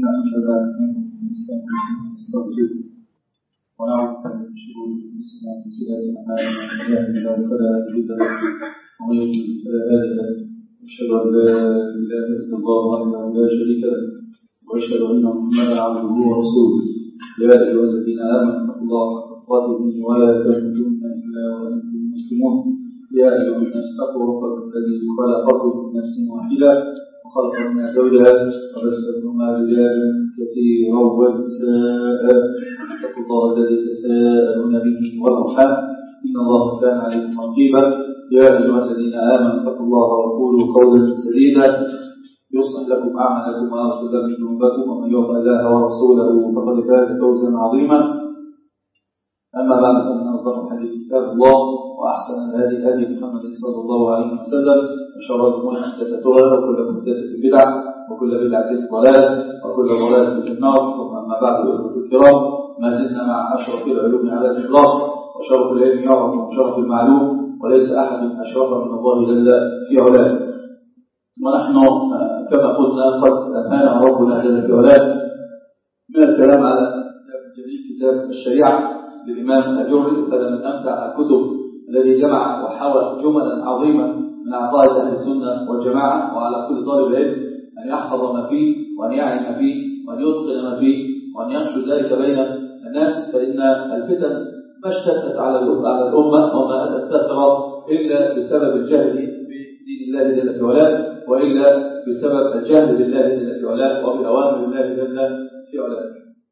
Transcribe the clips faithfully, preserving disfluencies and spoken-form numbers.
أنفذ نستغفر ونعوذ من شرور أنفسنا ومن سيئات أعمالنا من يهده الله فلا مضل له ومن يضلل فلا هادي له أشهد أن لا إله إلا الله وحده لا شريك له وأشهد أن محمدا عبده ورسوله يا أيها الذين آمنوا اتقوا الله حق تقاته ولا تموتن إلا وأنتم مسلمون يا أيها الناس اتقوا ربكم الذي خلقكم من نفس واحدة وخلق منها زوجها وبث منهما رجالا كثيرا ونساء اتقوا الله الذي تساءلون به والأرحام إن الله كان عليكم رقيبا يا أيها الذين آمنوا اتقوا الله وقولوا قولا سديدا يصلح لكم أعمالكم ويغفر لكم ذنوبكم ومن يطع الله ورسوله فقد فاز فوزا عظيما. أما بعد فإن أصدق الحديث كتاب الله وأحسن الهدي هدي محمد صلى الله عليه وسلم وشر الأمور محدثاتها وكل محدثة بدعة وكل بدعة ضلالة وكل ضلالة في النار. ثم أما بعد أيها الكرام ما زلنا مع أشرف العلوم على الإطلاق وشرف العلم يعرف وشرف المعلوم وليس أحد أشرف من الله جل في علاه. ونحن كما قلنا قد أتانا ربنا جل في علاه من الكلام على كتاب الجليل كتاب الشريعة للإمام الأجري. هذا من أمتع الكتب الذي جمع وحوى جملا عظيمة من عقائد أهل السنة والجماعة. وعلى كل طالب علم أن يحفظ ما فيه وأن يعي ما فيه وأن يتقن ما فيه وأن ينشر ذلك بين الناس، فإن الفتن ما اشتدت على الأمة وما أتت تثرى إلا بسبب الجهل بدين الله جل في علاه وإلا بسبب الجهل بالله جل في علاه وبأوامر الله جل في علاه.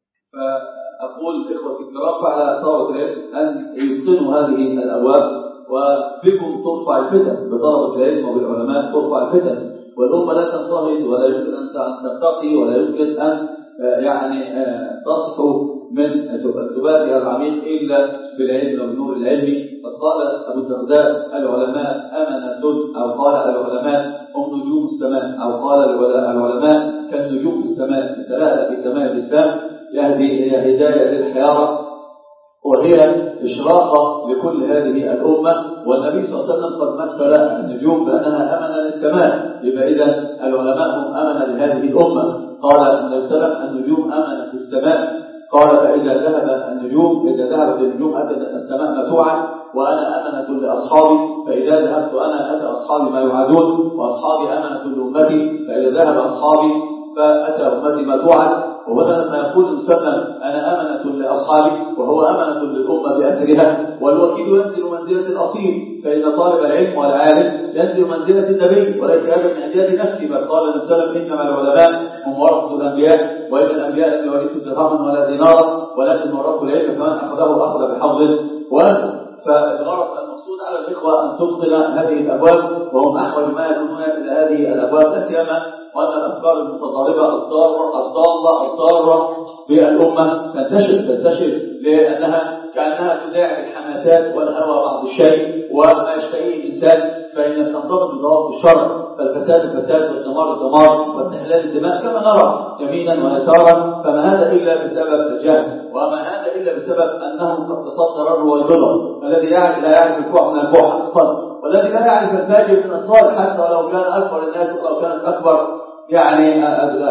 فأقول إخوتي الكرام فعلى طلبة العلم أن يتقنوا هذه الأبواب وبكم ترفع الفتن، بطلبة العلم وبالعلماء ترفع الفتن، والأمة لا تنتهض ولا يمكن أن ترتقي ولا يمكن أن يعني تصحو من ثباتها العميق إلا بالعلم وبنور العلم. قد قال أبو الدرداء العلماء أمنة، أو قال العلماء هم نجوم السماء، أو قال العلماء كالنجوم في السماء تتلألأ في سماء الإسلام يهدي إلى هداية للحيارة وهي إشراقة لكل هذه الأمة. والنبي صلى الله عليه وسلم قد مثل النجوم بأنها أمنة للسماء، يبقى إذن العلماء هم أمنة لهذه الأمة. قال النبي صلى الله عليه وسلم النجوم أمنة في السماء، قال فإذا ذهب النجوم إذا ذهبت النجوم أتت السماء متوعا وأنا أمنة لأصحابي، فإذا ذهبت أنا أتى أصحابي ما يوعدون، وأصحابي أمنة لأمتي فإذا ذهب أصحابي فأتى أمتي ما توعد. وهنا لما يقول المسلم أنا أمنة لأصحابي وهو أمنة للأمة بأسرها، والوكيل ينزل منزلة الأصيل، فإن طالب العلم والعالم ينزل منزلة النبي وليس هذا من إعجاز نفسه، بل قال المسلم إنما العلماء هم ورثة الأنبياء وإن الأنبياء لم يورثوا درهما ولا دينارا ولكن ورثوا العلم فمن أخذه أخذ بحظ وأثر. فالغرض المقصود على الإخوة أن تتقن هذه الأبواب، وهم أحوج ما يكونون إلى هذه الأبواب، لا سيما وأن الأفكار المتضاربة الضارة الضالة الضارة بالأمة تنتشر تنتشر لأنها كأنها تداعب الحماسات والهوى بعض الشيء وما يشتهيه الإنسان، فإن تنضبط بضوابط الشرع. فالفساد الفساد والدمار الدمار واستحلال الدماء كما نرى يمينا ويسارا، فما هذا إلا بسبب الجهل، وما هذا إلا بسبب أنهم قد تصدر الرويبضة الذي لا يعرف الكوع من البوع حقا، والذي لا يعرف الفاجر من الصالح حتى ولو كان أكبر الناس ولو كانت أكبر يعني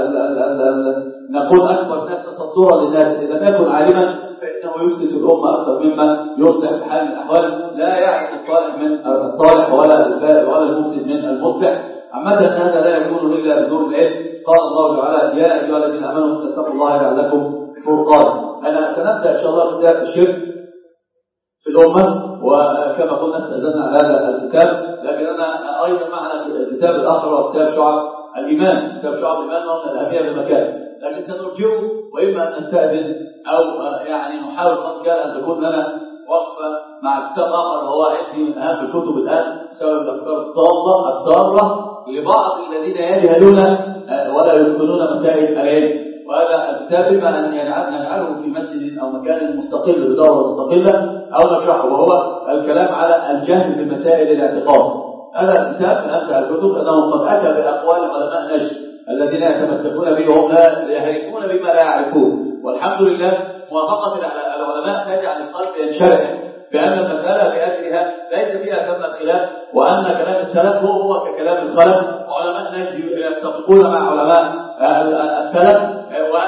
نقول أكبر الناس تصدرا للناس. إذا لم يكن عالما فإنه يفسد الأمة أكثر مما يصلح بحال من الأحوال. لا يعرف الصالح من الطالح ولا الفارق ولا المفسد من المصلح. عامة هذا لا يكون إلا بدون العلم. قال الله تعالى يا أيها الذين آمنوا اتقوا الله لعلكم فرقانا. أنا سنبدأ إن شاء الله بكتاب الشرك في الأمة، وكما قلنا استأذنا على هذا الكتاب، لكن أنا أيضا معنا الكتاب الآخر وكتاب شعب الإيمان. كتاب شعب الإيمان هو من الأهمية بالمكان، لكن سنرجعه وإما أن نستأذن أو يعني نحاول قد كان أن تكون لنا وقفة مع كتاب آخر هو عندي من أهم الكتب الآن بسبب الأفكار الضالة الضارة لبعض الذين يجهلون ولا يتقنون مسائل العلم. وهذا الكتاب إما أن نجعله في مسجد أو مكان مستقل بدورة مستقلة أو نشرحه، وهو الكلام على الجهل بمسائل الاعتقاد. هذا الكتاب من أمتع الكتب لأنه قد أتى بأقوال علماء نجد الذين يتمسكون به وهم لا يهرفون بما لا يعرفون. والحمد لله موافقة العلماء تجعل القلب ينشرح بأن المسألة بأجلها ليس فيها ثم خلاف، وأن كلام السلف هو هو ككلام الخلف. وعلماء نجد يتفقون مع علماء السلف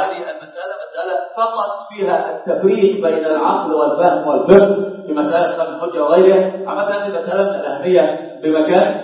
فيها التفريق بين العقل والفهم والفقه في مسألة قبل الحجة وغيرها. عامة هذه مسألة من الأهمية بمكان،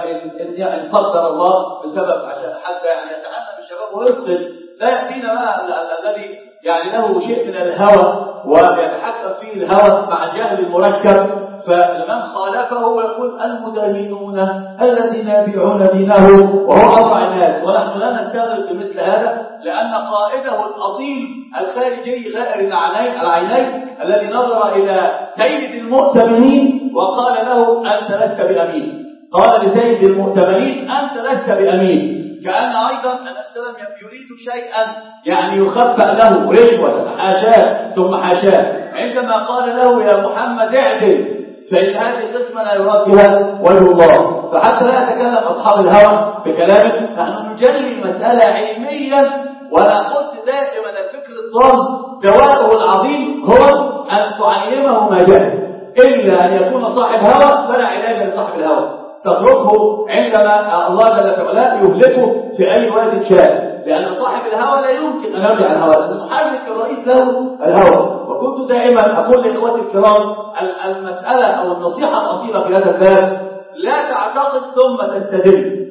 فإن قدر الله بسبب عشان حتى يعني يتعلم الشباب ويصل لا يأتينا بقى الذي يعني له شيء من الهوى ويتحكم فيه الهوى مع الجهل المركب، فمن خالفه يقول المداهنون الذين يبيعون دينه وهو أضع الناس. ونحن لا نستغرب في مثل هذا، لأن قائده الأصيل الخارجي غائر العينين الذي نظر إلى سيد المؤتمنين وقال له أنت لست بأمين، قال لسيد المؤتمنين أنت لست بأمين، كأن أيضا النبي صلى الله عليه وسلم يريد شيئا يعني يخبأ له رشوة حاشاه ثم حاشاه، عندما قال له يا محمد اعدل، فإن هذه القسمة لا يراد بها وجه الله. فحتى لا يتكلم أصحاب الهوى بكلامه، نحن نجلي المسألة علميا. وأنا قلت دائما الفكر الضال دواءه العظيم هو أن تعلمه ما جهل، إلا أن يكون صاحب هوى فلا علاج لصاحب الهوى، تتركه عندما الله جل وعلا يهلكه في أي واد شاء، لأن صاحب الهوى لا يمكن أن يرجع الهوى، لأن المحرك الرئيس له الهوى. وكنت دائما أقول لإخوتي الكرام المسألة أو النصيحة الأصيلة في هذا الباب لا تعتقد ثم تستدل،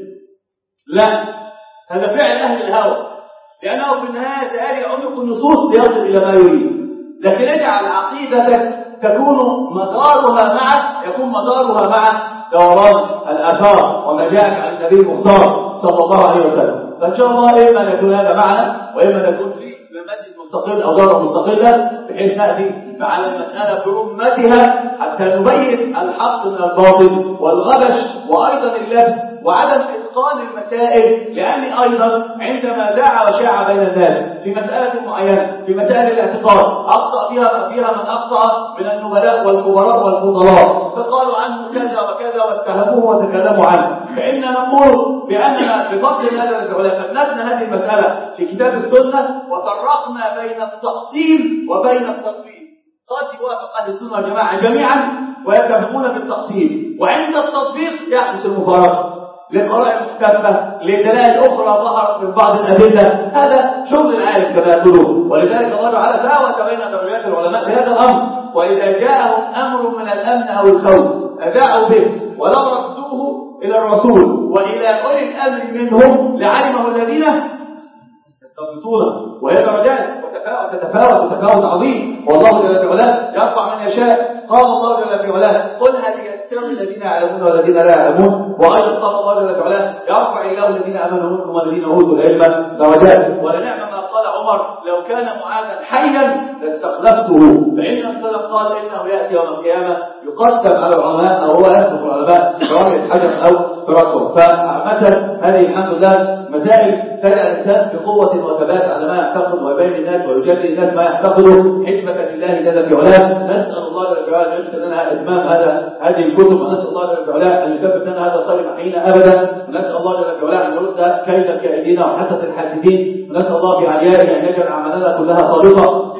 لا، هذا فعل أهل الهوى، لأنه في النهاية سيأتي عمق النصوص ليصل إلى ما يريد. لكن اجعل عقيدتك تكون مدارها معك، يكون مدارها مع دوران الآثار وما جاءك عن النبي المختار صلى الله عليه وسلم. فإن شاء الله إما أن يكون هذا معنا، وإما أن يكون في مسجد مستقل أو دورة مستقلة، بحيث نأتي على المسألة برمتها حتى نبين الحق من الباطل والغبش وأيضا اللبس وعدم إتقان المسائل. لأني أيضا عندما دعا وشاع بين الناس في مسألة معينة، في مسائل الاعتقاد، أخطأ فيها فيها من أخطأ من النبلاء والكبراء والفضلاء، فقالوا عنه كذا وكذا واتهموه وتكلموا عنه، فإننا نقول بأننا بفضل الله العلماء فندنا هذه المسألة في كتاب السنة وفرقنا بين التأصيل وبين التطبيق. قد يوافق أهل السنة والجماعة جميعا ويتفقون بالتأصيل، وعند التطبيق يحدث المفارقة للقراء المختلفة لدلائل أخرى ظهرت من بعض الأدلة. هذا شغل العالم كما يقولون، ولذلك الله تعالى دعوة بين درجات العلماء في هذا الأمر. وإذا جاءهم أمر من الأمن أو الخوف أذاعوا به ولو ردوه إلى الرسول وإلى أولي الأمر منهم لعلمه الذين يستنبطونه، وهي درجات وتتفاوت وتفاوت عظيم، والله جل وعلا يرفع من يشاء. قال الله جل وعلا قل هل يستوي الذين يعلمون والذين لا يعلمون، وأيضا قال الله جل وعلا يرفع الله الذين آمنوا منكم والذين أوتوا العلم درجات. ولنعم ما قال عمر لو كان معاذا حيا لاستخلفته، فإن السلف قال إنه يأتي يوم القيامة يقدم على العلماء أو هو يسبق العلماء برمية حجر أو فرسه. فعامة هذه الحمد لله مسائل تجعل الإنسان بقوة وثبات على ما يعتقد ويبين الناس ويجلي الناس ما يعتقده حكمة لله جل وعلا. نسأل الله جل وعلا أن يسر لنا إتمام هذا هذه الكتب، ونسأل الله جل وعلا أن يثبت لنا هذا الخير محينا أبدا، ونسأل الله جل وعلا أن يرد كيد الكائدين وحسد الحاسدين، ونسأل الله في عليائه أن يجعل أعمالنا كلها خالصة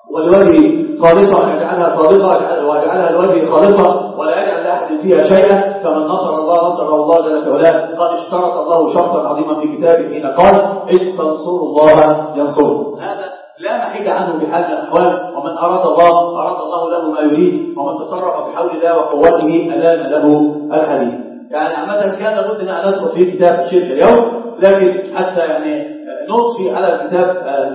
ولوجهه خالصة، ويجعلها صادقة ويجعلها لوجهه خالصة ولا يجعل لأحد فيها شيئا. فمن نصر الله نصره الله جل وعلا. قد اشترط الله شرطا عظيما في كتابه حين قال إن تنصروا الله ينصركم. هذا لا محيد عنه بحال الأحوال، ومن أراد الله أراد الله له ما يريد، ومن تصرف بحول الله وقوته ألان له الحديث. يعني عامة كان لابد أن ندخل في كتاب الشرك اليوم، لكن حتى يعني نضفي على الكتاب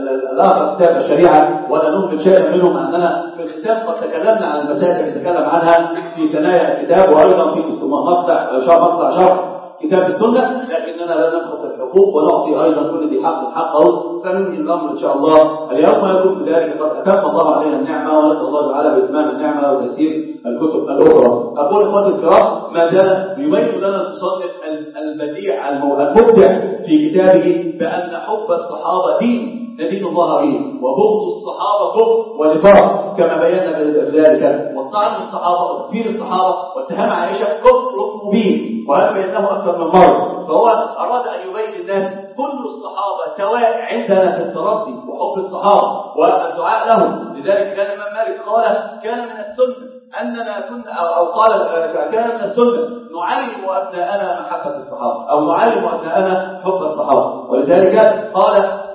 الآخر كتاب الشريعة ولا نهمل شيئا منه، مع أننا في الختام قد تكلمنا عن المسائل التي نتكلم عنها في ثنايا الكتاب، وأيضا في مقطع شرح مقطع شرح كتاب السنة، لكننا لا نبخس الحقوق ونعطي أيضا كل ذي حق حقه. فننهي الأمر إن شاء الله اليوم يكون بذلك قد أتم الله علينا النعمة، ونسأل الله تعالى بإتمام النعمة وتيسير الكتب الأخرى. أقول إخواتي الكرام ما زال يبين لنا المصنف البديع المبدع في كتابه بأن حب الصحابة دين دين الله به، وبغض الصحابة كفر ونفاق كما بينا ذلك، والطعن الصحابة وتكفير الصحابة واتهام عائشة كفر مبين، وهذا بينه أكثر من مرة. فهو أراد أن يبين الناس كل الصحابة سواء عندنا في الترضي وحب الصحابة والدعاء لهم. لذلك كان الإمام مالك قال كان من السنة أننا كنا أو قال كان من السنة نعلم أبناءنا محبة الصحابة أو نعلم أبناءنا حب الصحابة. ولذلك قال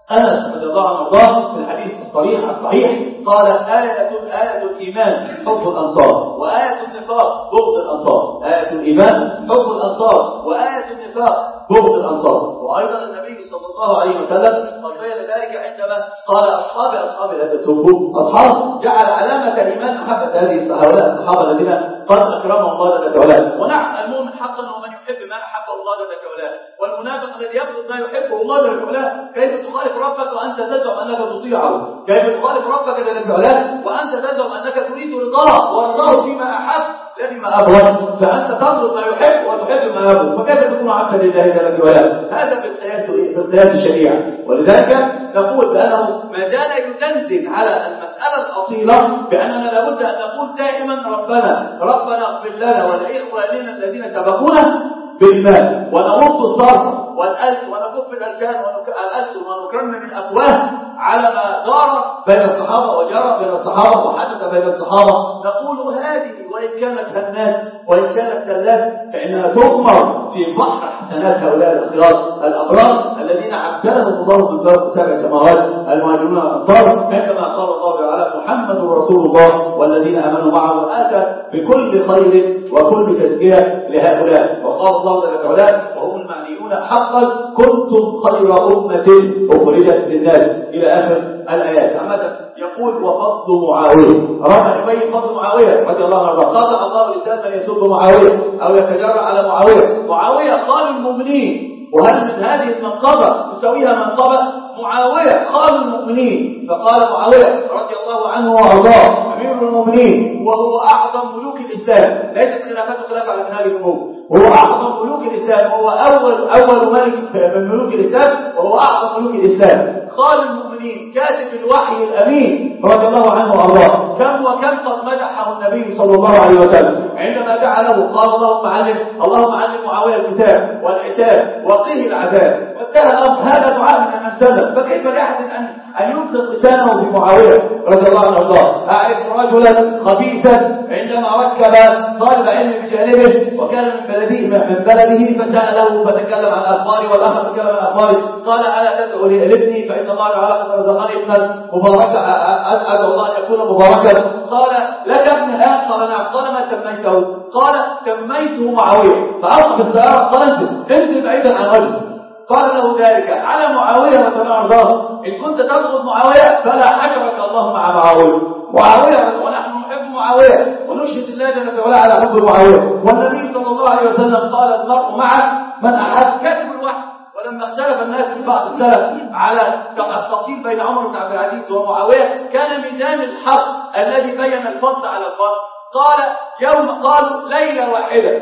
أنس رضي الله عنه وارضاه في الحديث الصريح الصحيح قال: آية آية الإيمان حب الأنصار، وآية النفاق بغض الأنصار. آية الإيمان حب الأنصار، وآية النفاق بغض الأنصار. وأيضا النبي صلى الله عليه وسلم قد بين ذلك عندما قال: أصحابي أصحابي لا تسبوا أصحاب، جعل علامة الإيمان محبة هذه هؤلاء الصحابة الذين قد أكرمهم الله جل وعلا. ونعم المؤمن حقا هو من يحب ما أحبه الله جل وعلا، والمنافق الذي يبغض ما يحبه الله جل وعلا. كيف تخالف ربك وأنت تزعم أنك تطيعه؟ كيف تخالف ربك جل وعلا وأنت تزعم أنك تريد رضاه ورضاه فيما أحب لا فيما أبغض؟ فأنت تبغض ما يحب وتحب ما يبغض، فكيف تكون عبدا لله جل وعلا؟ هذا بالقياس بالقياس الشريعة. ولذلك نقول بأنه ما زال يدندن على المسألة الأصيلة بأننا لابد أن نقول دائما: ربنا ربنا اغفر لنا ولإخواننا الذين سبقونا بالإيمان، ونغض الطرف والألسن ونكف الألسن والألسن ونكرم من أفواه على ما دار بين الصحابة وجرى بين الصحابة وحدث بين الصحابة. نقول هذه وإن كانت هنات وإن كانت زلات فإنها تغمر في بحر حسنات هؤلاء الأخيار الأبرار الذين عبدهم الله من فوق سبع سماوات المهاجرون والأنصار، عندما قال الله تعالى: محمد رسول الله والذين آمنوا معه آتى بكل خير وكل تزكية لهؤلاء. وقال الله جل وعلا: وهم المعنيون حقا كنتم خير أمة أخرجت للناس، إلى آخر الآيات. عامة يقول: وفضل معاوية، رفع يبين فضل معاوية رضي الله عنه، قاطع الله لسان من يسب معاوية أو يتجرأ على معاوية. معاوية خال المؤمنين، وهل من هذه المنقبة تسويها منقبة؟ معاوية خال المؤمنين، فقال معاوية رضي الله عنه وارضاه أمير المؤمنين وهو أعظم ملوك الإسلام، ليست خلافته خلافة على منهاج الملوك، وهو أعظم ملوك الإسلام، وهو أول أول ملك من ملوك الإسلام، وهو أعظم ملوك الإسلام، خال المؤمنين، كاتب الوحي الأمين رضي الله عنه وارضاه. كم وكم قد مدحه النبي صلى الله عليه وسلم عندما دعا له قال: اللهم علم اللهم علم معاوية الكتاب والحساب وقيه العذاب. وانتهى الأمر. هذا دعاء من النبي صلى الله عليه وسلم، فكيف لأحد أن أن يمسك لسانه بمعاوية رضي الله عنه وارضاه؟ أعرف رجلا خبيثا عندما ركب طالب علم بجانبه وكان من بلده من بلده فسأله فتكلم عن أخباري والآخر تكلم عن أخباري، قال: ألا تدعو لابني فإن الله تعالى قد رزقني ابنا مباركا، أدعو الله أن يكون مباركا. قال: لك ابن الآن؟ قال: نعم. قال: ما سميته؟ قال: سميته معاوية. فأوقف السيارة قال: انزل انزل بعيدا عن وجهه. قال له ذلك على معاوية رضي الله عنه: إن كنت تبغض معاوية فلا حشرك الله مع معاوية. معاوية ونحن نحب معاوية ونشهد الله جل وعلا على حب معاوية. والنبي صلى الله عليه وسلم قال: المرء مع من أحب. كتب الوحي. ولما اختلف الناس في بعض السلف على التفضيل بين عمر بن عبد العزيز ومعاوية، كان ميزان الحق الذي بين الفضل على الفضل. قال يوم قالوا ليلة واحدة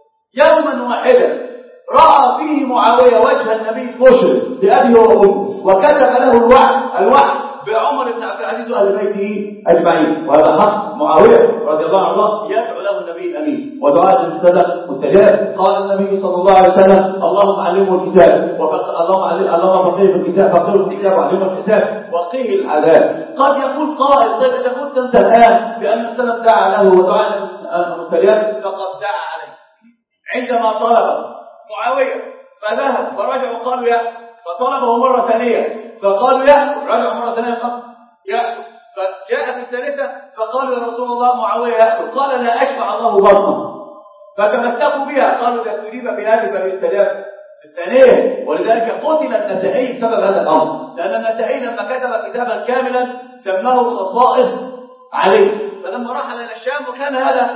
يوما واحدا رأى فيه معاوية وجه النبي مشرف بأبي وأمه، وكتب له الوحي الوحي بعمر بن عبد العزيز وأهل بيته أجمعين. وهذا حق معاوية رضي الله عنه يدعو له النبي الأمين، ودعاء السلف مستجاب. قال النبي صلى الله عليه وسلم: اللهم علمه الكتاب اللهم علمه اللهم فقهه في الكتاب فقهه في الكتاب وعلمه الحساب وقيه العذاب. قد يقول قائل: طيب إذا كنت أنت الآن بأن السلف دعا له ودعاء المستجاب، فقد دعا عليه عندما طلب معاوية فذهب فرجعوا قالوا يا فطلبه مرة ثانية فقالوا يأكل، رجعوا مرة ثانية قال يأكل، فجاء في الثالثة فقالوا يا رسول الله معاوية يأكل، قال: لا أشبع الله بطنه. فتمسكوا بها، قالوا إذا استجيب في هذه فليستجاب الثانية. ولذلك قتل النسائي بسبب هذا الأمر، لأن النسائي لما كتب كتابا كاملا سماه خصائص عليه، فلما رحل إلى الشام وكان هذا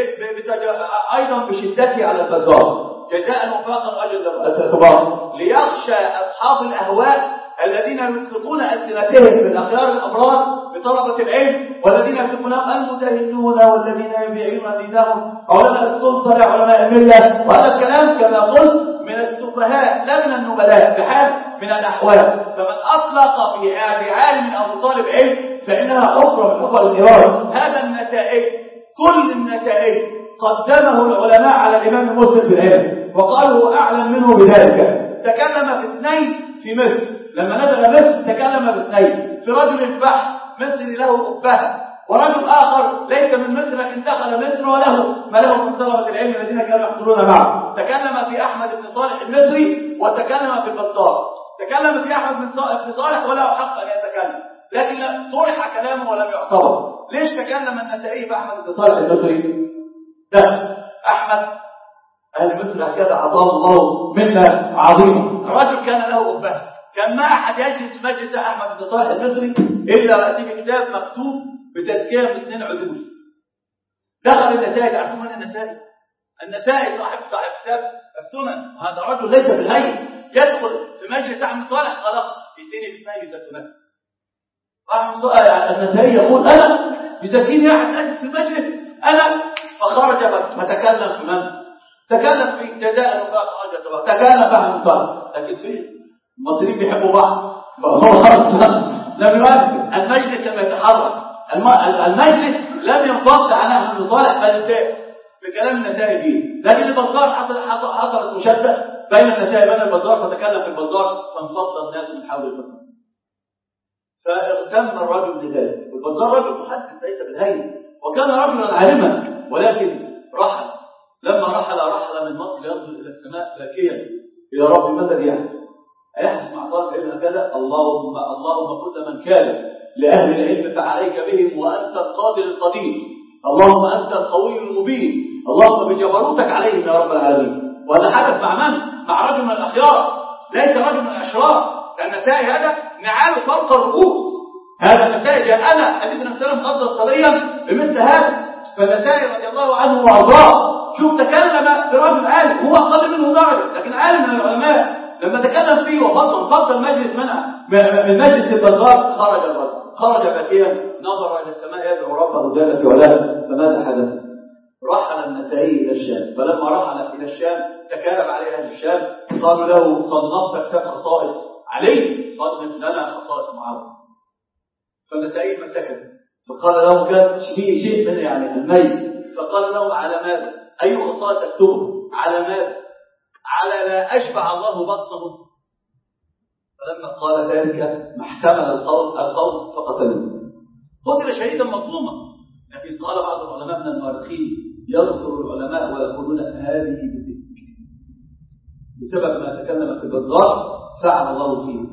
أيضا بشدته على البزار جزاء وفاقا وأجل اعتبار، ليخشى أصحاب الأهواء الذين يطلقون ألسنتهم بالأخيار الأبرار بطلبة العلم، والذين يسمونهم المدهنون والذين يبيعون دينهم علماء السلطة لا علماء الملة. وهذا الكلام كما قلت من السفهاء لا من النبلاء بحال من الأحوال. فمن أطلق في عالم أو طالب علم فإنها حفرة من حفر الإرادة. هذا النسائي كل النسائي قدمه العلماء على الإمام مسلم في العلم وقالوا هو أعلم منه بذلك. تكلم في اثنين في مصر، لما نزل مصر تكلم باثنين، في رجل فحم مصري له أبهة، ورجل آخر ليس من مصر لكن دخل مصر وله ما له من طلبة العلم الذين كانوا يحضرون معه. تكلم في أحمد بن صالح المصري وتكلم في البطار. تكلم في أحمد بن صالح ولا أحق أن يتكلم، لكن طرح كلامه ولم يعتبر. ليش تكلم النسائي في أحمد بن صالح المصري؟ ده أحمد أهل مصر هكذا أعطاه الله منا عظيمة. الرجل كان له أبه، كان ما أحد يجلس مجلس أحمد بن صالح المصري إلا ويأتي بكتاب مكتوب بتزكية من اثنين عدول. دخل النسائي، تعرفون من النسائي؟ النسائي صاحب صاحب كتاب السنن، هذا رجل ليس بالهين، يدخل في مجلس أحمد صالح خلاص يتني في مجلس السنن. أحمد صالح النسائي يقول أنا يزكيني أحد أجلس في المجلس أنا، فخرج فتكلم في من؟ تكلم في جزاء الوفاق أرجع تكلم في أحمد صالح، لكن فين؟ المصريين بيحبوا بعض، فهو لم يؤثر. المجلس لم يتحرك، المجلس لم ينفض عن أحمد بن صالح بل انتهى بكلام النسائي فيه. لكن البزار حصل حصل حصلت مشادة بين النسائي وبين البزار، فتكلم في البزار فانفض الناس من حول البزار، فاغتم الرجل بذلك. البزار رجل محدث ليس بالهين، وكان رجلا عالما، ولكن رحل. لما رحل رحل من مصر ينظر إلى السماء باكيا يا رب ماذا يحدث؟ أيحدث مع طالب العلم هكذا؟ اللهم اللهم كل من كان لأهل العلم فعليك بهم وأنت القادر القدير، اللهم أنت القوي المبين، اللهم بجبروتك عليهم يا رب العالمين. وهذا حدث مع من؟ مع رجل من الأخيار، ليس رجل من الأشرار. النسائي هذا نعال فوق الرؤوس، هذا النسائي جاءنا حديث النبي صلى الله عليه وسلم قضيا بمثل هذا. فالنسائي رضي الله عنه وأرضاه شوف تكلم في رجل عالم، هو أقل منه درجة لكن عالم من العلماء، لما تكلم فيه وفضل فضل المجلس منها من مجلس البزار خرج الرجل، خرج باكيا نظر إلى السماء يدعو ربه جل في علاه. فماذا حدث؟ رحل النسائي إلى الشام، فلما رحل إلى الشام تكالب عليه أهل الشام، قالوا له صنفت كتاب خصائص عليه، صنف لنا خصائص معاوية. فالنسائي ما سكت، فقال له كان شيء شيء من يعني الميت، فقال له على ماذا؟ أي خصائص تكتبه؟ على ماذا؟ على لا أشبع الله بطنه. فلما قال ذلك ما احتمل القوم القوم فقتلوه، قتل شهيدا مظلوما. لكن قال بعض العلماء من المؤرخين يذكر العلماء ويقولون هذه بتلك بسبب ما تكلم في البزار فعل الله فيه،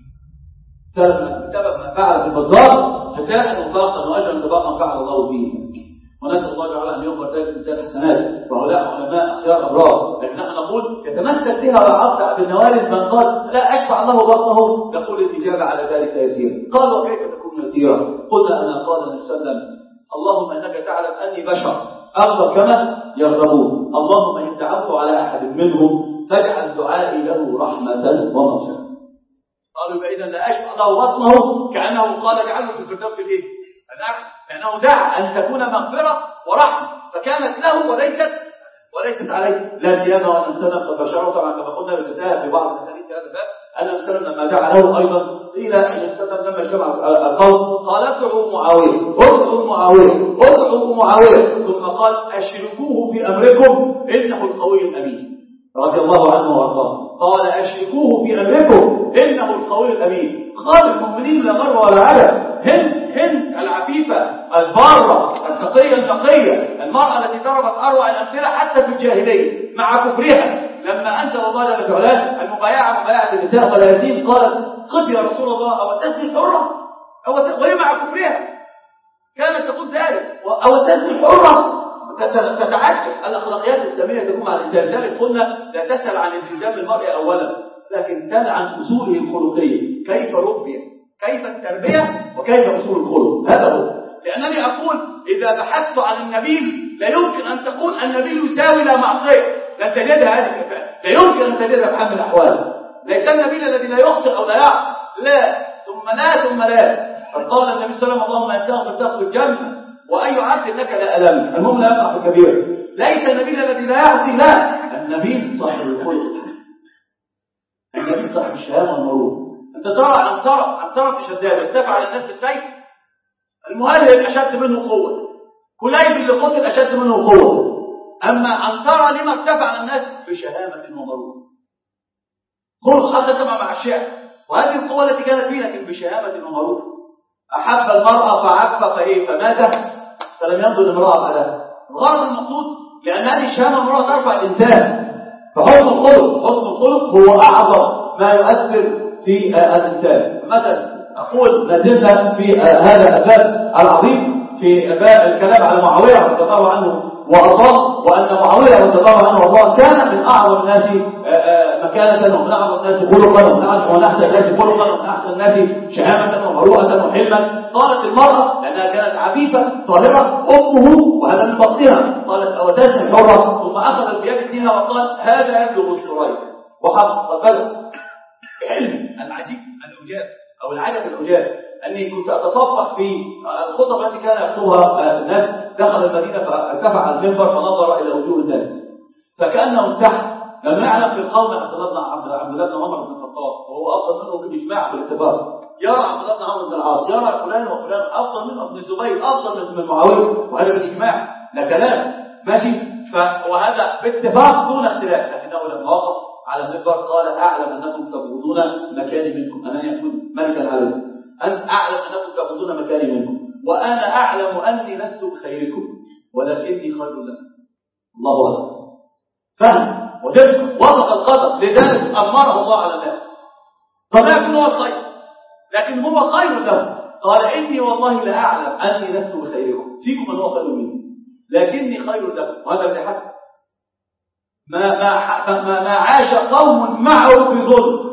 بسبب ما فعل في البزار جزاء وفاقا واجرا سباقا فعل الله فيه. ونسأل الله تعالى أن يغفر ذلك الإنسان الحسنات، وهؤلاء علماء أخيار أبرار. لكن نحن نقول يتمسك بها ويعض بالنوارز من قال لا أشفع الله بطنه، يقول الإجابة على ذلك يسير. قال وكيف تكون يسيرا؟ قلنا أنا قال النبي صلى الله عليه وسلم اللهم إنك تعلم أني بشر أغضب كما يغضبون، اللهم إن تعبت على أحد منهم فاجعل دعائي له رحمة ومغفرة. قالوا فإذا لا أشفع له بطنه كأنه قال اجعله في الفردوس الإيه؟ لأنه دعا أن تكون مغفرة ورحمة، فكانت له وليست وليست عليه. لا سيما وأن سلم قد بشره، طبعا كما قلنا بالنساء في بعض المسائل في هذا الباب أن النبي صلى الله عليه وسلم لما دعا له أيضا قيل أن النبي صلى الله عليه وسلم لما اجتمع القوم قال ادعوا معاوية ادعوا معاوية ادعوا معاوية، ثم قال أشركوه في أمركم إنه القوي الأمين رضي الله عنه وارضاه. قال أشركوه في أمركم إنه القوي الأمين. قال المؤمنين لا غر ولا عدد. هند هند العفيفة البارة التقية النقية، المرأة التي ضربت أروع الأمثلة حتى في الجاهلية مع كفرها، لما أنزل الله جل وعلا المبايعة مبايعة النساء واليتيم قالت قف يا رسول الله أو تزني حرة أو وهي مع كفرها كانت تقول ذلك، أو تزني حرة. تتعجب الأخلاقيات الإسلامية تكون على الإنسان. ذلك قلنا لا تسأل عن التزام المرء أولا، لكن سأل عن أصوله الخلقية، كيف ربي، كيف التربية، وكيف أصول الخلق. هذا هو. لأنني أقول إذا بحثت عن النبيل لا يمكن أن تقول النبيل يساوي لا معصية، لن تجدها هذه الكفاءة، لا يمكن أن تجدها بحال الأحوال. ليس النبيل الذي لا يخطئ أو لا يعصي، لا ثم لا ثم لا. فقال النبي صلى الله عليه وسلم اللهم أنتهم فتدخل الجنة وأي عبد لك لا ألم. المهم لا يقع في الكبير. ليس النبيل الذي لا يعصي، لا، النبيل صاحب الخلق الحسن، النبيل صاحب الشهامة والمرور. أنت ترى عن طرف عن طرف شداد ارتفع على الناس بالسيف، المهاجر أشد منه قوة، كليب اللي قتل أشد منه قوة. أما عن ترى لما ارتفع على الناس بشهامة ومرور، خلق حتى مع الشعر، وهذه القوة التي كانت فيه لكن بشهامة ومرور. أحب المرأة فعف فإيه فمات فلم ينظر امرأة على الغرض المقصود، لأن هذه الشهامة والمرأة ترفع الإنسان. فحسن الخلق حسن الخلق هو أعظم ما يؤثر في الإنسان. مثلا أقول ما زلنا في هذا الباب العظيم في باب الكلام على معاوية رضي الله عنه وأرضاه، وأن معاوية رضي الله عنه وأرضاه كان من أعظم الناس مكانة ومن أعظم الناس خلقا ومن أحسن الناس خلقا ومن أحسن الناس شهامة ومروءة وحلما. قالت المرأة لأنها كانت عفيفة طاهرة أمه وهذا من بطنها، قالت أودتني حرة، ثم أخذت بيد دينها وقال هذا يبلغ السرية وحفظ البلد بحلم. العجيب العجاب أو العجب العجاب أني كنت أتصفح في الخطب التي كان يخطبها الناس. دخل المدينة فارتفع المنبر فنظر إلى وجوه الناس فكأنه استحى. لم يعلم في القوم عبد الله بن عبد الله بن عمر بن الخطاب وهو أفضل منه بالإجماع بالاتفاق، يرى عبد الله بن عمرو بن العاص، يرى فلان وفلان أفضل منه، ابن الزبير أفضل من معاوية، وهذا بالإجماع لا كلام ماشي. وهذا باتفاق دون اختلاف، لكنه لما وقف على المنبر قال أعلم أنكم تبغضون مكاني منكم، أنا يكون ملكا عليكم، أن أعلم أنكم تبغضون مكاني منكم، وأنا أعلم أني لست بخيركم ولكني خير لكم. الله أكبر. فهم ودرك وفق القدر، لذلك أمره الله على الناس. طب يكون هو الخير، لكن هو خير له. قال إني والله لا أعلم أني لست بخيركم، فيكم من هو خير مني لكني خير لكم. وهذا اللي حدث. ما, ما, ما, ما عاش قوم معه في ظلم،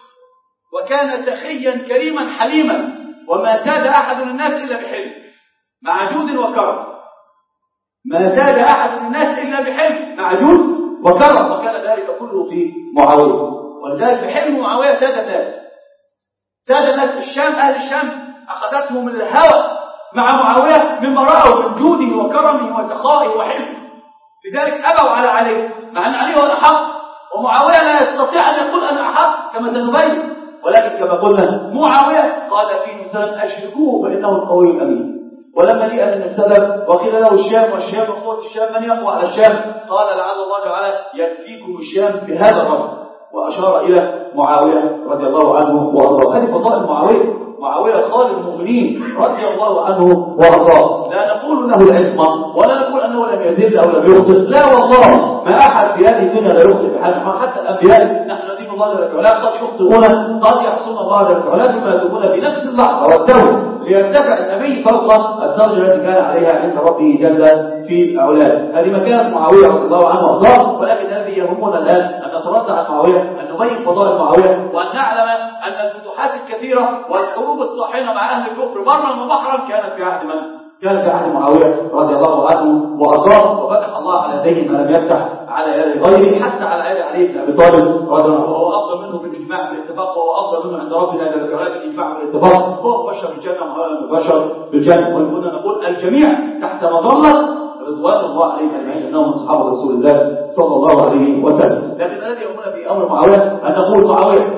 وكان سخيا كريما حليما، وما زاد أحد الناس إلا بحلم مع جود وكرم. ما زاد أحد الناس إلا بحلم مع جود وكرم، وكان ذلك كله في معاوية. ولذلك بحلم معاوية ساد الناس، ساد الناس. الشام، أهل الشام أخذتهم الهوى مع معاوية مما رأوا من جوده وكرمه وسخائه وحلمه، لذلك أبوا على علي، مع أن علي هو الأحق، ومعاوية لا يستطيع أن يقول أنا أحق كما سنبين. ولكن كما قلنا معاوية قال فيه سلم أشركوه فإنه القوي الأمين. ولما لي أن السلم وقيل له الشام والشام وقوة الشام من يقوى على الشام، قال لعل الله تعالى يكفيكم الشام بهذا الرجل، وأشار إلى معاوية رضي الله عنه وأرضاه. هذه فضائل معاوية. معاوية خالد المؤمنين رضي الله عنه وأرضاه. لا نقول له العصمة ولا نقول أنه لم يزل أو لم يخطئ، لا والله، ما أحد في هذه الدنيا لا يخطئ بحال، حتى الأنبياء نحن ندين الله جل وعلا قد يخطئون، قد يعصون الله جل وعلا، ثم يتوبون بنفس اللحظة والتوبة ليرتفع النبي فوق الدرجة التي كان عليها عند ربه جل في علاه. هذه مكانة معاوية رضي الله عنه وأرضاه. ولكن الذي يهمنا الآن أن نتردد عن معاوية، أن نبين فضائل معاوية، وأن نعلم أن الفتوحات الكثيرة والحروب الطاحنة مع أهل الكفر برا وبحرا كانت في عهد من؟ كانت في عهد معاوية رضي الله عنه وأرضاه. وفتح الله على يديه ما لم يفتح على يد غيره، حتى على يد علي بن أبي طالب رضي الله عنه، وهو أفضل منه بالإجماع بالاتفاق، وهو أفضل منه عند ربنا جل وعلا بالإجماع بالاتفاق. هو مبشر بالجنة وهو مبشر بالجنة، وكنا نقول الجميع تحت مظلة رضوان الله عليهم أجمعين أنهم أصحاب رسول الله صلى الله عليه وسلم. لكن الذي يهمنا في أمر معاوية أن نقول معاوية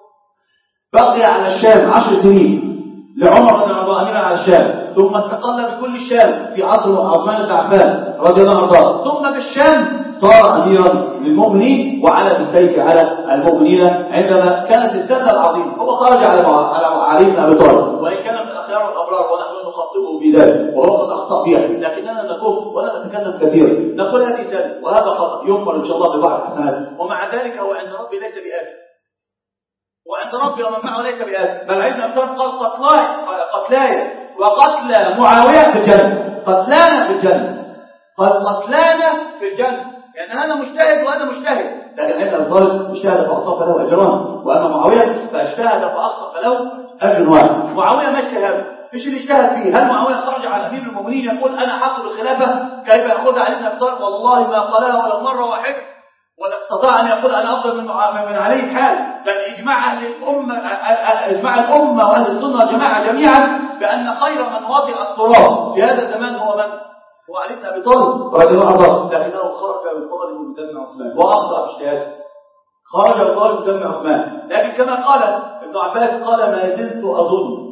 بقي على الشام عشر سنين لعمر بن الخطاب على الشام، ثم استقل بكل الشام في عصر عثمان بن عفان رضي الله عنه، ثم بالشام صار أميرا للمؤمنين وعلى بالسيف على المؤمنين عندما كانت الزلة العظيمة. هو خرج على على علي بن أبي طالب، وإن كان من الأخيار والأبرار ونحن نخاطبه في ذلك وهو قد أخطأ فيها، لكننا نكف ولا نتكلم كثيرا، نقول هذه سنة وهذا خطأ يغفر إن شاء الله ببعض الحسنات، ومع ذلك هو عند ربي ليس بآثم، وعند ربي ومن معه ليس بآثم. بل عند أبي طالب قال قتلاي قتلاي وقتلى معاوية في الجنة، قتلانا في الجنة، قال قتلانا في الجنة، يعني هذا مجتهد وهذا مجتهد. لكن عند أبي طالب اجتهد فأصاب له أجران، وأما معاوية فاجتهد فأخطأ له أجر واحد. معاوية ما اجتهد، ايش اللي اجتهد فيه؟ هل معاوية خرج على أمير المؤمنين يقول أنا حق بالخلافة كيف يأخذ علي بن أبي طالب؟ والله ما قالها ولا مرة واحدة، ولا استطاع أن يقول أنا أفضل من من عليه حال. بل إجماع أهل الأمة، إجماع الأمة وأهل السنة والجماعة جميعا بأن خير من وطئ التراب في هذا الزمان هو من؟ هو علي بن أبي طالب رضي الله عنه. لكنه خرج أبي طالب بدم عثمان وأخطأ في اجتهاده، خرج أبي طالب بدم عثمان. لكن كما قال ابن عباس قال ما زلت أظن